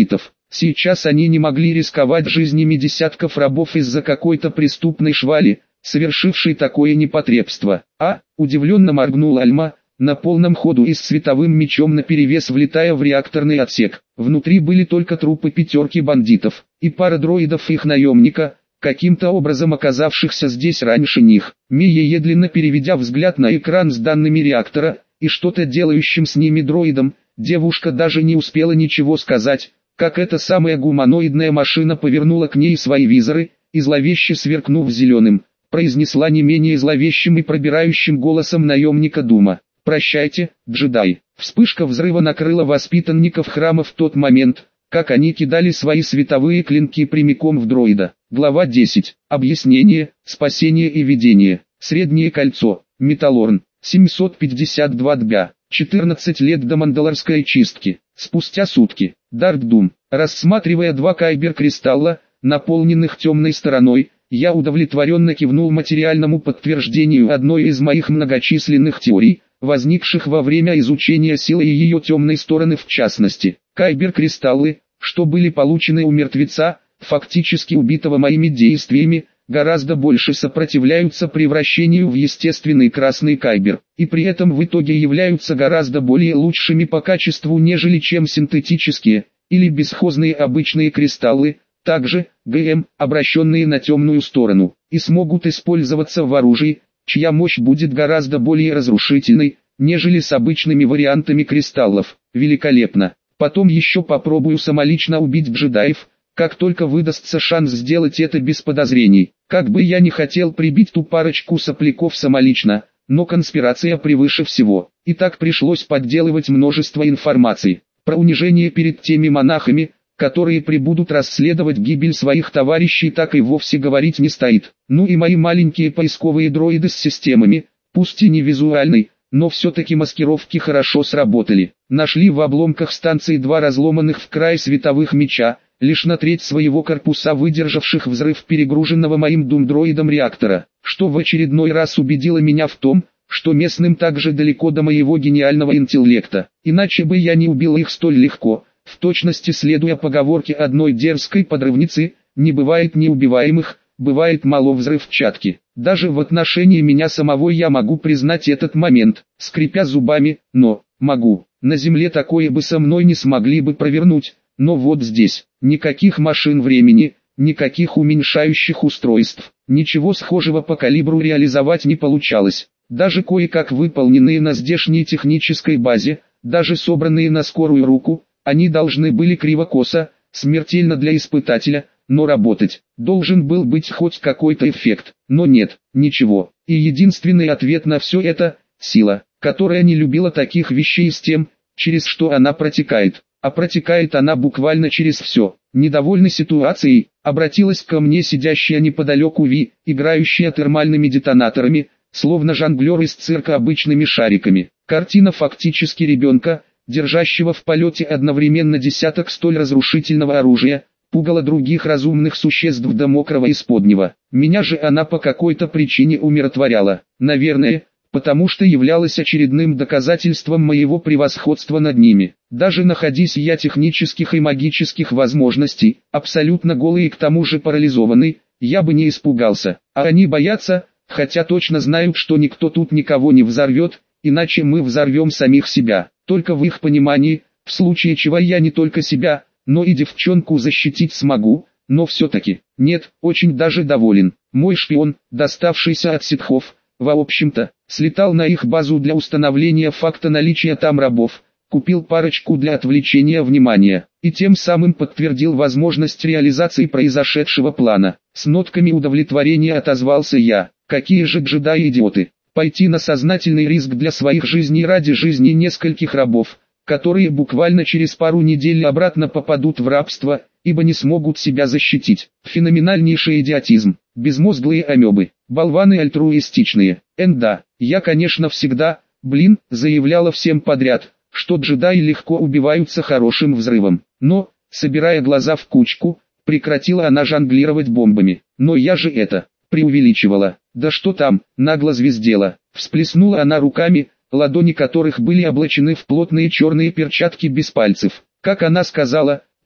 Сейчас они не могли рисковать жизнями десятков рабов из-за какой-то преступной швали, совершившей такое непотребство. Удивленно моргнул Альма, на полном ходу и с световым мечом наперевес влетая в реакторный отсек. Внутри были только трупы 5 бандитов, и пара дроидов их наемника, каким-то образом оказавшихся здесь раньше них. Медленно переведя взгляд на экран с данными реактора, и что-то делающим с ними дроидом, девушка даже не успела ничего сказать, как эта самая гуманоидная машина повернула к ней свои визоры, и зловеще сверкнув зеленым, произнесла не менее зловещим и пробирающим голосом наемника Дума: «Прощайте, джедай». Вспышка взрыва накрыла воспитанников храма в тот момент, как они кидали свои световые клинки прямиком в дроида. Глава 10. Объяснение, спасение и видение. Среднее кольцо. Металлорн. 752 дня. 14 лет до мандалорской чистки. Спустя сутки. Дарк Дум. Рассматривая 2 кайбер-кристалла, наполненных темной стороной, я удовлетворенно кивнул материальному подтверждению одной из моих многочисленных теорий, возникших во время изучения силы и ее темной стороны в частности. Кайбер-кристаллы, что были получены у мертвеца, фактически убитого моими действиями, гораздо больше сопротивляются превращению в естественный красный кайбер, и при этом в итоге являются гораздо более лучшими по качеству, нежели чем синтетические, или бесхозные обычные кристаллы, также, ГМ, обращенные на темную сторону, и смогут использоваться в оружии, чья мощь будет гораздо более разрушительной, нежели с обычными вариантами кристаллов. Великолепно. Потом еще попробую самолично убить джедаев, как только выдастся шанс сделать это без подозрений. Как бы я не хотел прибить ту парочку сопляков самолично, но конспирация превыше всего. И так пришлось подделывать множество информации. Про унижение перед теми монахами, которые прибудут расследовать гибель своих товарищей, так и вовсе говорить не стоит. Ну и мои маленькие поисковые дроиды с системами, пусть и не визуальной, но все-таки маскировки хорошо сработали. Нашли в обломках станции 2 разломанных в край световых меча, лишь на треть своего корпуса выдержавших взрыв перегруженного моим думдроидом реактора, что в очередной раз убедило меня в том, что местным также далеко до моего гениального интеллекта, иначе бы я не убил их столь легко. В точности следуя поговорке одной дерзкой подрывницы: не бывает неубиваемых, бывает мало взрывчатки. Даже в отношении меня самого я могу признать этот момент, скрипя зубами, но могу. На земле такое бы со мной не смогли бы провернуть, но вот здесь никаких машин времени, никаких уменьшающих устройств, ничего схожего по калибру реализовать не получалось. Даже кое-как выполненные на здешней технической базе, даже собранные на скорую руку, они должны были криво-косо, смертельно для испытателя, но работать. Должен был быть хоть какой-то эффект, но нет, ничего. И единственный ответ на все это – сила, которая не любила таких вещей с тем, через что она протекает. А протекает она буквально через все. Недовольной ситуацией, обратилась ко мне сидящая неподалеку Ви, играющая термальными детонаторами, словно жонглер из цирка обычными шариками. Картина фактически ребенка, держащего в полете одновременно десяток столь разрушительного оружия, пугала других разумных существ до мокрого исподнего. Меня же она по какой-то причине умиротворяла. Наверное, потому что являлась очередным доказательством моего превосходства над ними. Даже находясь я технических и магических возможностей, абсолютно голый и к тому же парализованный, я бы не испугался. А они боятся, хотя точно знают, что никто тут никого не взорвет, иначе мы взорвем самих себя. Только в их понимании, в случае чего я не только себя, но и девчонку защитить смогу, но все-таки, нет, очень даже доволен. Мой шпион, доставшийся от ситхов, в общем-то, слетал на их базу для установления факта наличия там рабов, купил парочку для отвлечения внимания, и тем самым подтвердил возможность реализации произошедшего плана. С нотками удовлетворения отозвался я: какие же джедаи-идиоты! Пойти на сознательный риск для своих жизней ради жизни нескольких рабов, которые буквально через пару недель обратно попадут в рабство, ибо не смогут себя защитить. Феноменальнейший идиотизм, безмозглые амебы, болваны альтруистичные. Да, я конечно всегда, заявляла всем подряд, что джедаи легко убиваются хорошим взрывом. Но, собирая глаза в кучку, прекратила она жонглировать бомбами. Но я же это преувеличивала. Да что там, нагло звездела. Всплеснула она руками, ладони которых были облачены в плотные черные перчатки без пальцев. Как она сказала,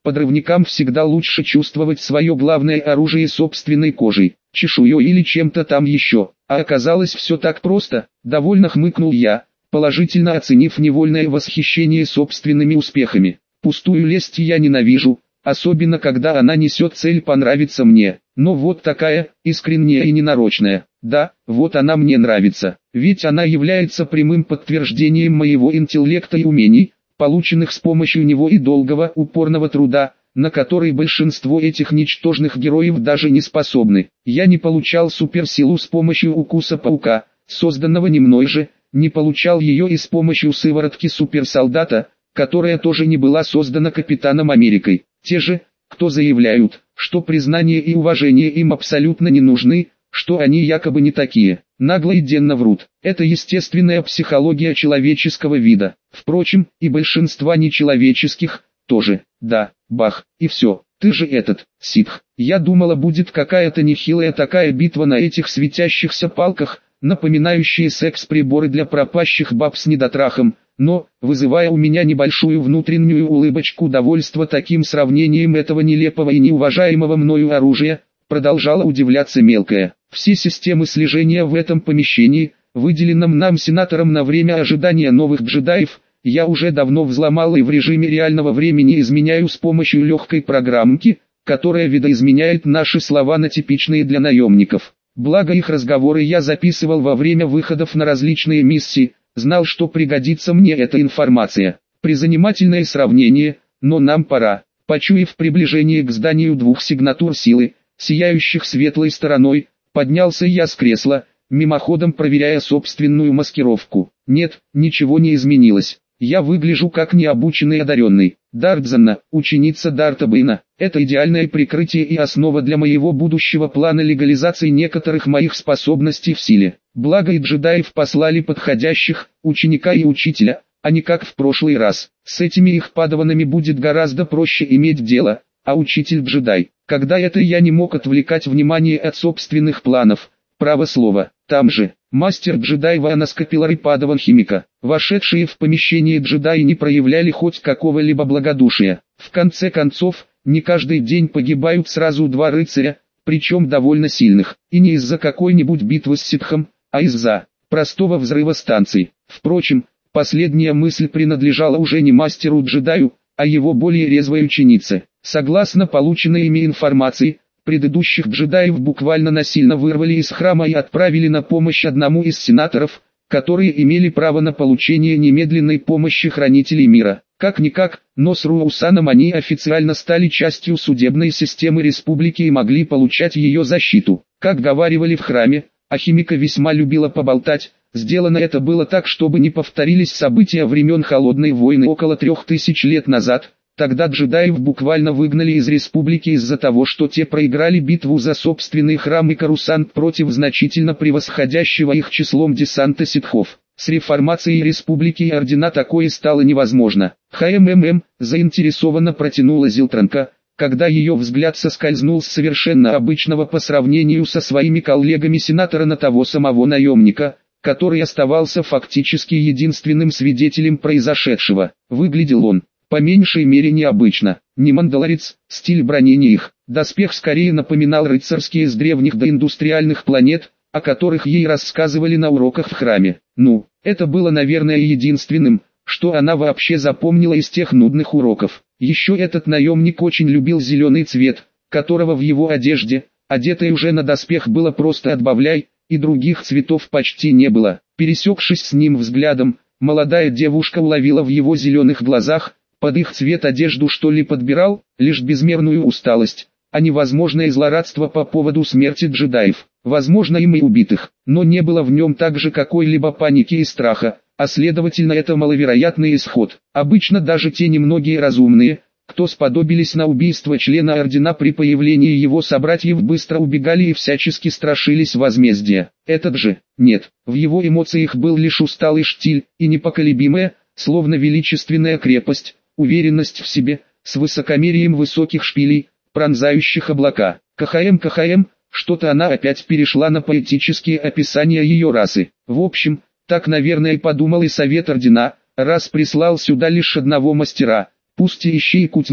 Подрывникам всегда лучше чувствовать свое главное оружие собственной кожей, чешуей или чем-то там еще. А оказалось все так просто, довольно хмыкнул я, положительно оценив невольное восхищение собственными успехами. Пустую лесть я ненавижу, особенно когда она несет цель понравиться мне. Но вот такая, искренняя и ненарочная. Да, вот она мне нравится, ведь она является прямым подтверждением моего интеллекта и умений, полученных с помощью него и долгого упорного труда, на который большинство этих ничтожных героев даже не способны. Я не получал суперсилу с помощью укуса паука, созданного не мной же, не получал ее и с помощью сыворотки суперсолдата, которая тоже не была создана Капитаном Америкой. Те же, кто заявляют, что признание и уважение им абсолютно не нужны, что они якобы не такие, нагло и денно врут. Это естественная психология человеческого вида. Впрочем, и большинства нечеловеческих, тоже. Да, бах, и все. Ты же этот, ситх. Я думала, будет какая-то нехилая такая битва на этих светящихся палках, напоминающие секс-приборы для пропащих баб с недотрахом, но, вызывая у меня небольшую внутреннюю улыбочку удовольства таким сравнением этого нелепого и неуважаемого мною оружия, продолжала удивляться мелкая. Все системы слежения в этом помещении, выделенном нам сенатором на время ожидания новых джедаев, я уже давно взломал и в режиме реального времени изменяю с помощью легкой программки, которая видоизменяет наши слова на типичные для наемников. Благо их разговоры я записывал во время выходов на различные миссии, знал, что пригодится мне эта информация. Призанимательное сравнение, но нам пора. Почуяв приближение к зданию двух сигнатур силы, сияющих светлой стороной, поднялся я с кресла, мимоходом проверяя собственную маскировку. Нет, ничего не изменилось. Я выгляжу как необученный одаренный. Дартзанна, ученица Дарта Бэйна, это идеальное прикрытие и основа для моего будущего плана легализации некоторых моих способностей в силе. Благо и джедаев послали подходящих, ученика и учителя, а не как в прошлый раз. С этими их падаванами будет гораздо проще иметь дело, а учитель-джедай. Когда это я не мог отвлекать внимание от собственных планов, право слово, там же, мастер-джедай Ванас Капиллар и падаван химика, вошедшие в помещение джедаи не проявляли хоть какого-либо благодушия. В конце концов, не каждый день погибают сразу два рыцаря, причем довольно сильных, и не из-за какой-нибудь битвы с ситхом, а из-за простого взрыва станций. Впрочем, последняя мысль принадлежала уже не мастеру-джедаю, а его более резвой ученице. Согласно полученной ими информации, предыдущих джедаев буквально насильно вырвали из храма и отправили на помощь одному из сенаторов, которые имели право на получение немедленной помощи хранителей мира. Как-никак, но с Руаусаном они официально стали частью судебной системы республики и могли получать ее защиту. Как говаривали в храме, а химика весьма любила поболтать, сделано это было так, чтобы не повторились события времен Холодной войны около 3000 лет назад. Тогда джедаев буквально выгнали из республики из-за того, что те проиграли битву за собственный храм и Корусант против значительно превосходящего их числом десанта ситхов. С реформацией республики и ордена такое стало невозможно. Заинтересованно протянула Зилтранка, когда ее взгляд соскользнул с совершенно обычного по сравнению со своими коллегами сенатора на того самого наемника, который оставался фактически единственным свидетелем произошедшего. Выглядел он, по меньшей мере, необычно. Не мандалорец, стиль брони не их. Доспех скорее напоминал рыцарские с древних доиндустриальных планет, о которых ей рассказывали на уроках в храме. Ну, это было, наверное, единственным, что она вообще запомнила из тех нудных уроков. Еще этот наемник очень любил зеленый цвет, которого в его одежде, одетой уже на доспех, было просто отбавляй, и других цветов почти не было. Пересекшись с ним взглядом, молодая девушка уловила в его зеленых глазах, под их цвет одежду что ли подбирал, лишь безмерную усталость, а невозможное злорадство по поводу смерти джедаев, возможно им и убитых, но не было в нем также какой-либо паники и страха, а следовательно это маловероятный исход. Обычно даже те немногие разумные, кто сподобились на убийство члена ордена при появлении его собратьев, быстро убегали и всячески страшились возмездия. Этот же, нет, в его эмоциях был лишь усталый штиль и непоколебимая, словно величественная крепость, уверенность в себе, с высокомерием высоких шпилей, пронзающих облака. КХМ, что-то она опять перешла на поэтические описания ее расы. В общем, так, наверное, подумал и совет ордена, раз прислал сюда лишь одного мастера, пусть и ищейку тьмы,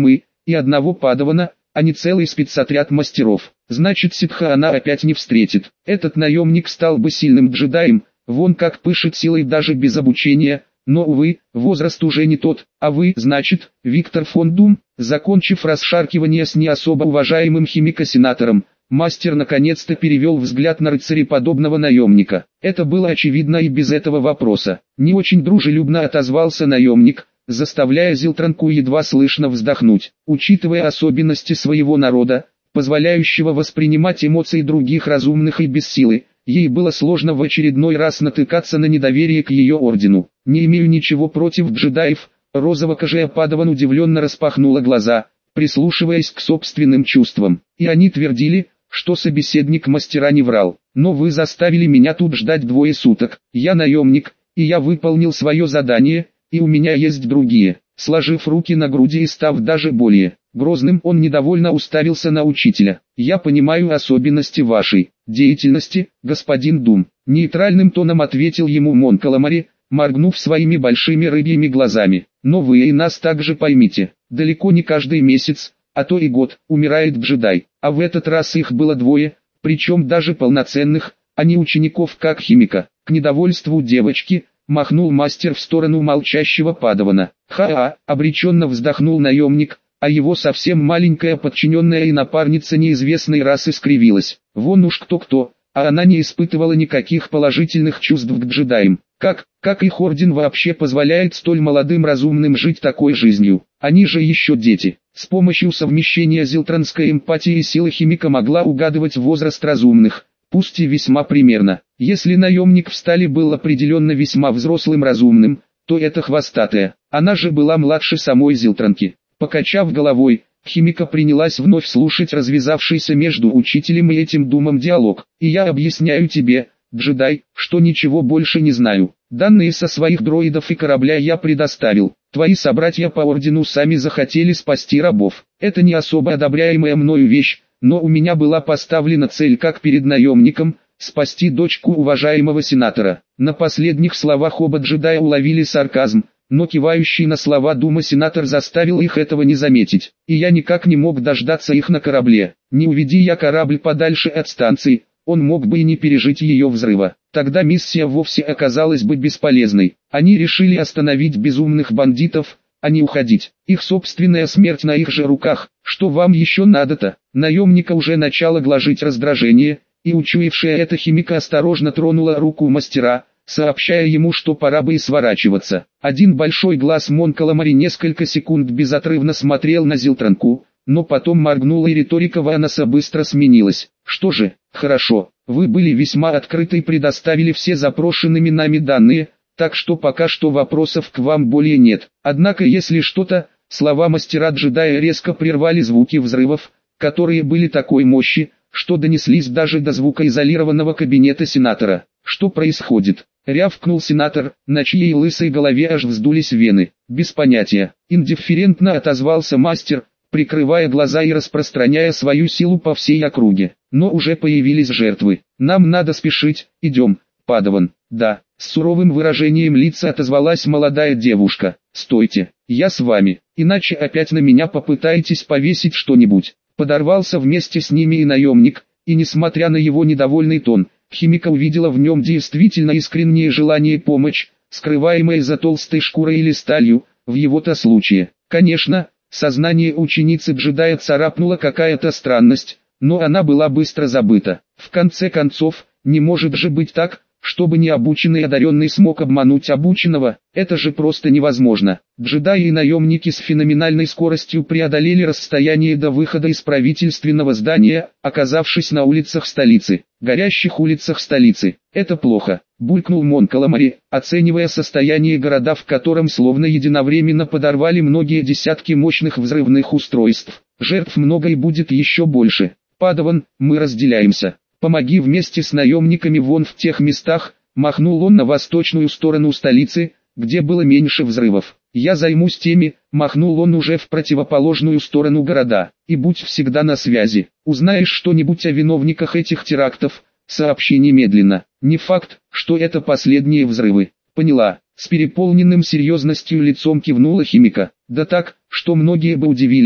и одного падавана, а не целый спецотряд мастеров. Значит, ситха она опять не встретит. Этот наемник стал бы сильным джедаем, вон как пышет силой даже без обучения, но, увы, возраст уже не тот. А вы, значит, Виктор фон Дум, закончив расшаркивание с не особо уважаемым химико-сенатором, мастер наконец-то перевел взгляд на рыцареподобного наемника. Это было очевидно и без этого вопроса. Не очень дружелюбно отозвался наемник, заставляя Зилтранку едва слышно вздохнуть. Учитывая особенности своего народа, позволяющего воспринимать эмоции других разумных и без силы, ей было сложно в очередной раз натыкаться на недоверие к ее ордену. «Не имею ничего против джедаев», розово-кожая Падаван удивленно распахнула глаза, прислушиваясь к собственным чувствам. И они твердили, что собеседник мастера не врал. «Но вы заставили меня тут ждать 2 суток. Я наемник, и я выполнил свое задание, и у меня есть другие». Сложив руки на груди и став даже более грозным, он недовольно уставился на учителя. «Я понимаю особенности вашей деятельности, господин Дум», нейтральным тоном ответил ему Мон Каламари, моргнув своими большими рыбьими глазами. «Но вы и нас также поймите, далеко не каждый месяц, а то и год, умирает джедай, а в этот раз их было 2, причем даже полноценных, а не учеников как химика». К недовольству девочки, махнул мастер в сторону молчащего Падавана. «Ха-а», обреченно вздохнул наемник, а его совсем маленькая подчиненная и напарница неизвестной расы скривилась. Вон уж кто-кто, а она не испытывала никаких положительных чувств к джедаям. Как их орден вообще позволяет столь молодым разумным жить такой жизнью? Они же еще дети. С помощью совмещения зилтранской эмпатии и силы химика могла угадывать возраст разумных, пусть и весьма примерно. Если наемник в стали был определенно весьма взрослым разумным, то это хвостатая. Она же была младше самой Зилтранки. Покачав головой, химика принялась вновь слушать развязавшийся между учителем и этим Думом диалог. «И я объясняю тебе, джедай, что ничего больше не знаю. Данные со своих дроидов и корабля я предоставил. Твои собратья по ордену сами захотели спасти рабов. Это не особо одобряемая мною вещь, но у меня была поставлена цель как перед наемником – спасти дочку уважаемого сенатора». На последних словах оба джедая уловили сарказм, но кивающий на слова Дума сенатор заставил их этого не заметить. «И я никак не мог дождаться их на корабле. Не уведи я корабль подальше от станции, он мог бы и не пережить ее взрыва. Тогда миссия вовсе оказалась бы бесполезной. Они решили остановить безумных бандитов, а не уходить. Их собственная смерть на их же руках. Что вам еще надо-то?» Наемника уже начало гложить раздражение, и учуявшая это химика осторожно тронула руку мастера, сообщая ему, что пора бы и сворачиваться. Один большой глаз Мон Каламари несколько секунд безотрывно смотрел на Зилтранку, но потом моргнула и риторика Ваноса быстро сменилась. «Что же, хорошо, вы были весьма открыты и предоставили все запрошенными нами данные, так что пока что вопросов к вам более нет. Однако если что-то...» Слова мастера-джедая резко прервали звуки взрывов, которые были такой мощи, что донеслись даже до звукоизолированного кабинета сенатора. «Что происходит?» — рявкнул сенатор, на чьей лысой голове аж вздулись вены. «Без понятия», — индифферентно отозвался мастер, прикрывая глаза и распространяя свою силу по всей округе. «Но уже появились жертвы. Нам надо спешить, идем, Падаван». «Да», — с суровым выражением лица отозвалась молодая девушка. «Стойте, я с вами, иначе опять на меня попытаетесь повесить что-нибудь». Подорвался вместе с ними и наемник, и несмотря на его недовольный тон, химика увидела в нем действительно искреннее желание помочь, скрываемое за толстой шкурой или сталью, в его-то случае. Конечно, сознание ученицы джедая царапнула какая-то странность, но она была быстро забыта. В конце концов, не может же быть так, чтобы необученный одаренный смог обмануть обученного, это же просто невозможно. Джедаи и наемники с феноменальной скоростью преодолели расстояние до выхода из правительственного здания, оказавшись на улицах столицы. Горящих улицах столицы. «Это плохо», — булькнул Мон Каламари, оценивая состояние города, в котором словно единовременно подорвали многие десятки мощных взрывных устройств. «Жертв много и будет еще больше. Падаван, мы разделяемся. Помоги вместе с наемниками вон в тех местах», — махнул он на восточную сторону столицы, где было меньше взрывов. «Я займусь теми», — махнул он уже в противоположную сторону города. «И будь всегда на связи. Узнаешь что-нибудь о виновниках этих терактов, сообщи немедленно. Не факт, что это последние взрывы». «Поняла», — с переполненным серьезностью лицом кивнула химика. «Да так, что многие бы удивились,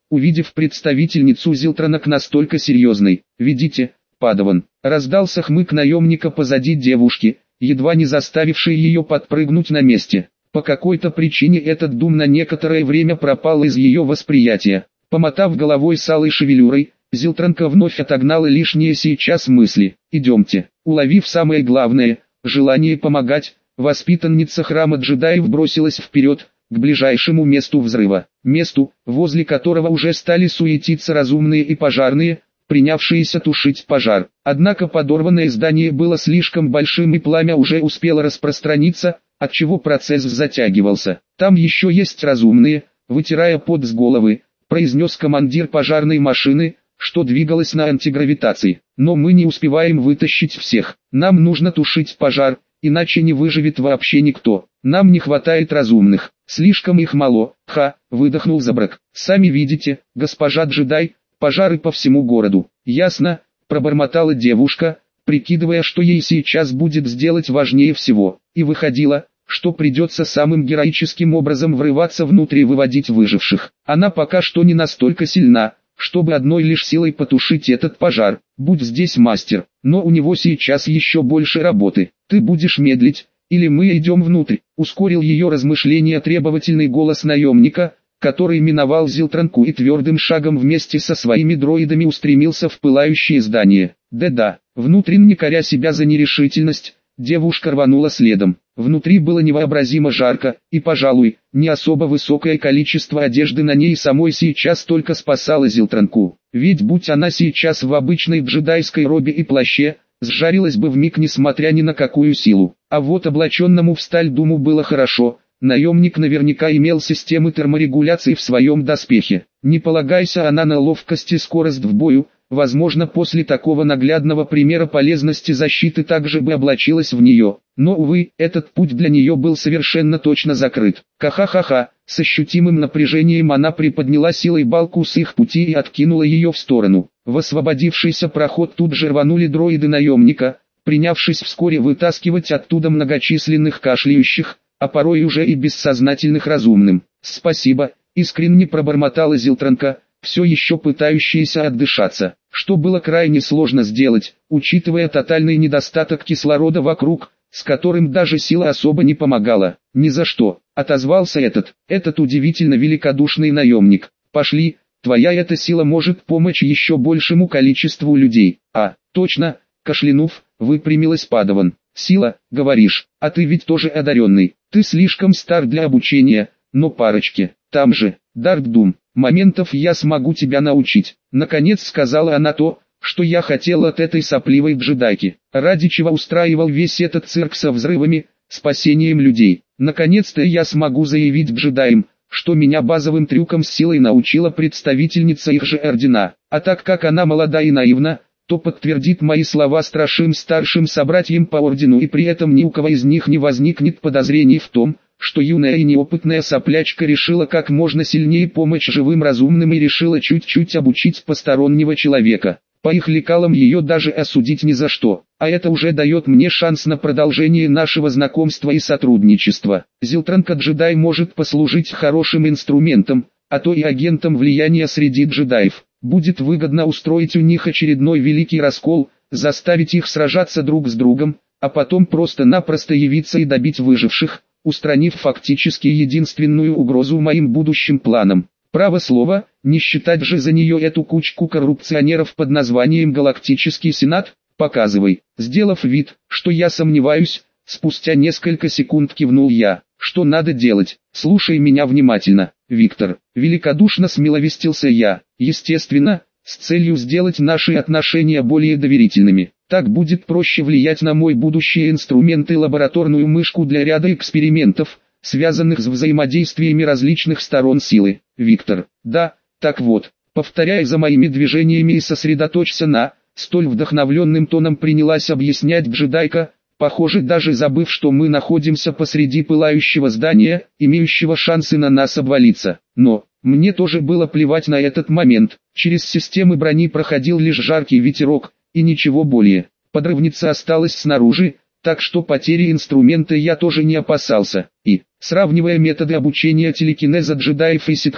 увидев представительницу Зилтронок настолько серьезной. «Ведите, Падаван», раздался хмык наемника позади девушки, едва не заставивший ее подпрыгнуть на месте. По какой-то причине этот дум на некоторое время пропал из ее восприятия. Помотав головой с алой шевелюрой, Зилтронка вновь отогнала лишние сейчас мысли. «Идемте». Уловив самое главное, желание помогать, воспитанница храма джедаев бросилась вперед, к ближайшему месту взрыва. Месту, возле которого уже стали суетиться разумные и пожарные, принявшиеся тушить пожар. Однако подорванное здание было слишком большим и пламя уже успело распространиться, отчего процесс затягивался. «Там еще есть разумные», вытирая пот с головы, произнес командир пожарной машины, что двигалась на антигравитации. «Но мы не успеваем вытащить всех. Нам нужно тушить пожар, иначе не выживет вообще никто. Нам не хватает разумных. Слишком их мало». Выдохнул Забрак. «Сами видите, госпожа джедай, пожары по всему городу». «Ясно», пробормотала девушка, прикидывая, что ей сейчас будет сделать важнее всего. И выходило, что придется самым героическим образом врываться внутрь и выводить выживших. Она пока что не настолько сильна, чтобы одной лишь силой потушить этот пожар. Будь здесь мастер, но у него сейчас еще больше работы. «Ты будешь медлить, или мы идем внутрь?» Ускорил ее размышления требовательный голос наемника, который миновал Зилтронку и твердым шагом вместе со своими дроидами устремился в пылающее здание. Да-да, внутренне коря себя за нерешительность, девушка рванула следом. Внутри было невообразимо жарко, и, пожалуй, не особо высокое количество одежды на ней самой сейчас только спасало Зилтронку. Ведь будь она сейчас в обычной джедайской робе и плаще, сжарилась бы вмиг несмотря ни на какую силу. А вот облаченному в сталь думу было хорошо. Наемник наверняка имел системы терморегуляции в своем доспехе. Не полагайся она на ловкость и скорость в бою, возможно, после такого наглядного примера полезности защиты также бы облачилась в нее. Но, увы, этот путь для нее был совершенно точно закрыт. Ха-ха-ха-ха, с ощутимым напряжением она приподняла силой балку с их пути и откинула ее в сторону. В освободившийся проход тут же рванули дроиды наемника, принявшись вскоре вытаскивать оттуда многочисленных кашляющих, а порой уже и бессознательных разумным. «Спасибо», искренне пробормотала Зилтронка, все еще пытающаяся отдышаться, что было крайне сложно сделать, учитывая тотальный недостаток кислорода вокруг, с которым даже сила особо не помогала. «Ни за что», отозвался этот удивительно великодушный наемник. «Пошли, твоя эта сила может помочь еще большему количеству людей». «А, точно», кашлянув, выпрямилась Падаван. «Сила, говоришь, а ты ведь тоже одаренный. Ты слишком стар для обучения, но парочки, там же, Даркдум, моментов я смогу тебя научить». Наконец сказала она то, что я хотел от этой сопливой джедайки, ради чего устраивал весь этот цирк со взрывами, спасением людей. Наконец-то я смогу заявить джедаям, что меня базовым трюкам с силой научила представительница их же ордена. А так как она молода и наивна, то подтвердит мои слова старшим собратьям по ордену, и при этом ни у кого из них не возникнет подозрений в том, что юная и неопытная соплячка решила как можно сильнее помочь живым разумным и решила чуть-чуть обучить постороннего человека. По их лекалам ее даже осудить ни за что, а это уже дает мне шанс на продолжение нашего знакомства и сотрудничества. Зилтронка-джедай может послужить хорошим инструментом, а то и агентом влияния среди джедаев. Будет выгодно устроить у них очередной великий раскол, заставить их сражаться друг с другом, а потом просто-напросто явиться и добить выживших, устранив фактически единственную угрозу моим будущим планам. Право слово, не считать же за нее эту кучку коррупционеров под названием Галактический Сенат. Показывай. Сделав вид, что я сомневаюсь, спустя несколько секунд кивнул я. Что надо делать? Слушай меня внимательно, Виктор. Великодушно смиловестился я. Естественно, с целью сделать наши отношения более доверительными. Так будет проще влиять на мой будущий инструмент и лабораторную мышку для ряда экспериментов, связанных с взаимодействиями различных сторон силы. Виктор. Да, так вот, повторяй за моими движениями и сосредоточься на... Столь вдохновленным тоном принялась объяснять джедайка, похоже даже забыв, что мы находимся посреди пылающего здания, имеющего шансы на нас обвалиться. Но, мне тоже было плевать на этот момент, через системы брони проходил лишь жаркий ветерок, и ничего более. Подрывница осталась снаружи, так что потери инструмента я тоже не опасался. И, сравнивая методы обучения телекинеза джедаев и ситхов,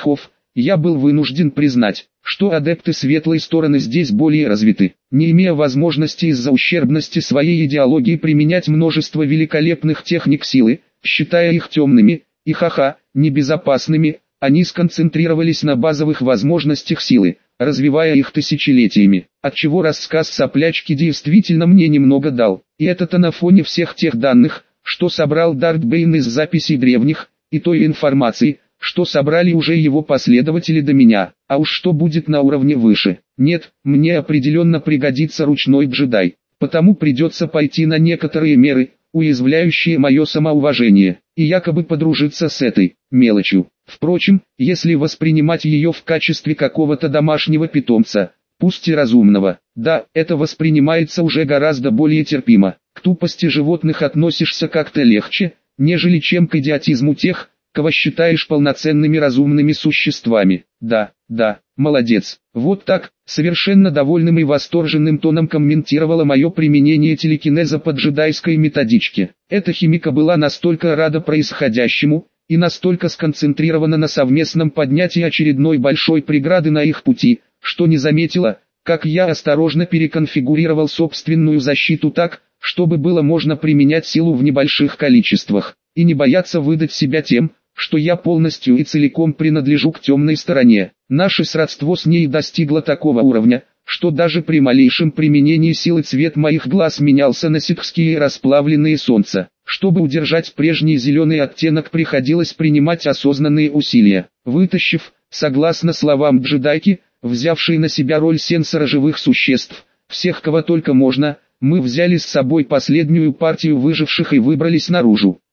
я был вынужден признать, что адепты светлой стороны здесь более развиты, не имея возможности из-за ущербности своей идеологии применять множество великолепных техник силы, считая их темными и небезопасными, они сконцентрировались на базовых возможностях силы, развивая их тысячелетиями, отчего рассказ соплячки действительно мне немного дал, и это-то на фоне всех тех данных, что собрал Дарт Бейн из записей древних, и той информации, что собрали уже его последователи до меня, а уж что будет на уровне выше. Нет, мне определенно пригодится ручной джедай, потому придется пойти на некоторые меры, уязвляющие мое самоуважение, и якобы подружиться с этой мелочью. Впрочем, если воспринимать ее в качестве какого-то домашнего питомца, пусть и разумного, да, это воспринимается уже гораздо более терпимо. К тупости животных относишься как-то легче, нежели чем к идиотизму тех, кого считаешь полноценными разумными существами. Да, молодец. Вот так, совершенно довольным и восторженным тоном комментировала мое применение телекинеза по джедайской методичке. Эта химика была настолько рада происходящему, и настолько сконцентрирована на совместном поднятии очередной большой преграды на их пути, что не заметила, как я осторожно переконфигурировал собственную защиту так, чтобы было можно применять силу в небольших количествах, и не бояться выдать себя тем, что я полностью и целиком принадлежу к темной стороне. Наше сродство с ней достигло такого уровня, что даже при малейшем применении силы цвет моих глаз менялся на ситхские расплавленные солнца. Чтобы удержать прежний зеленый оттенок, приходилось принимать осознанные усилия. Вытащив, согласно словам джедайки, взявшей на себя роль сенсора живых существ, всех кого только можно, мы взяли с собой последнюю партию выживших и выбрались наружу.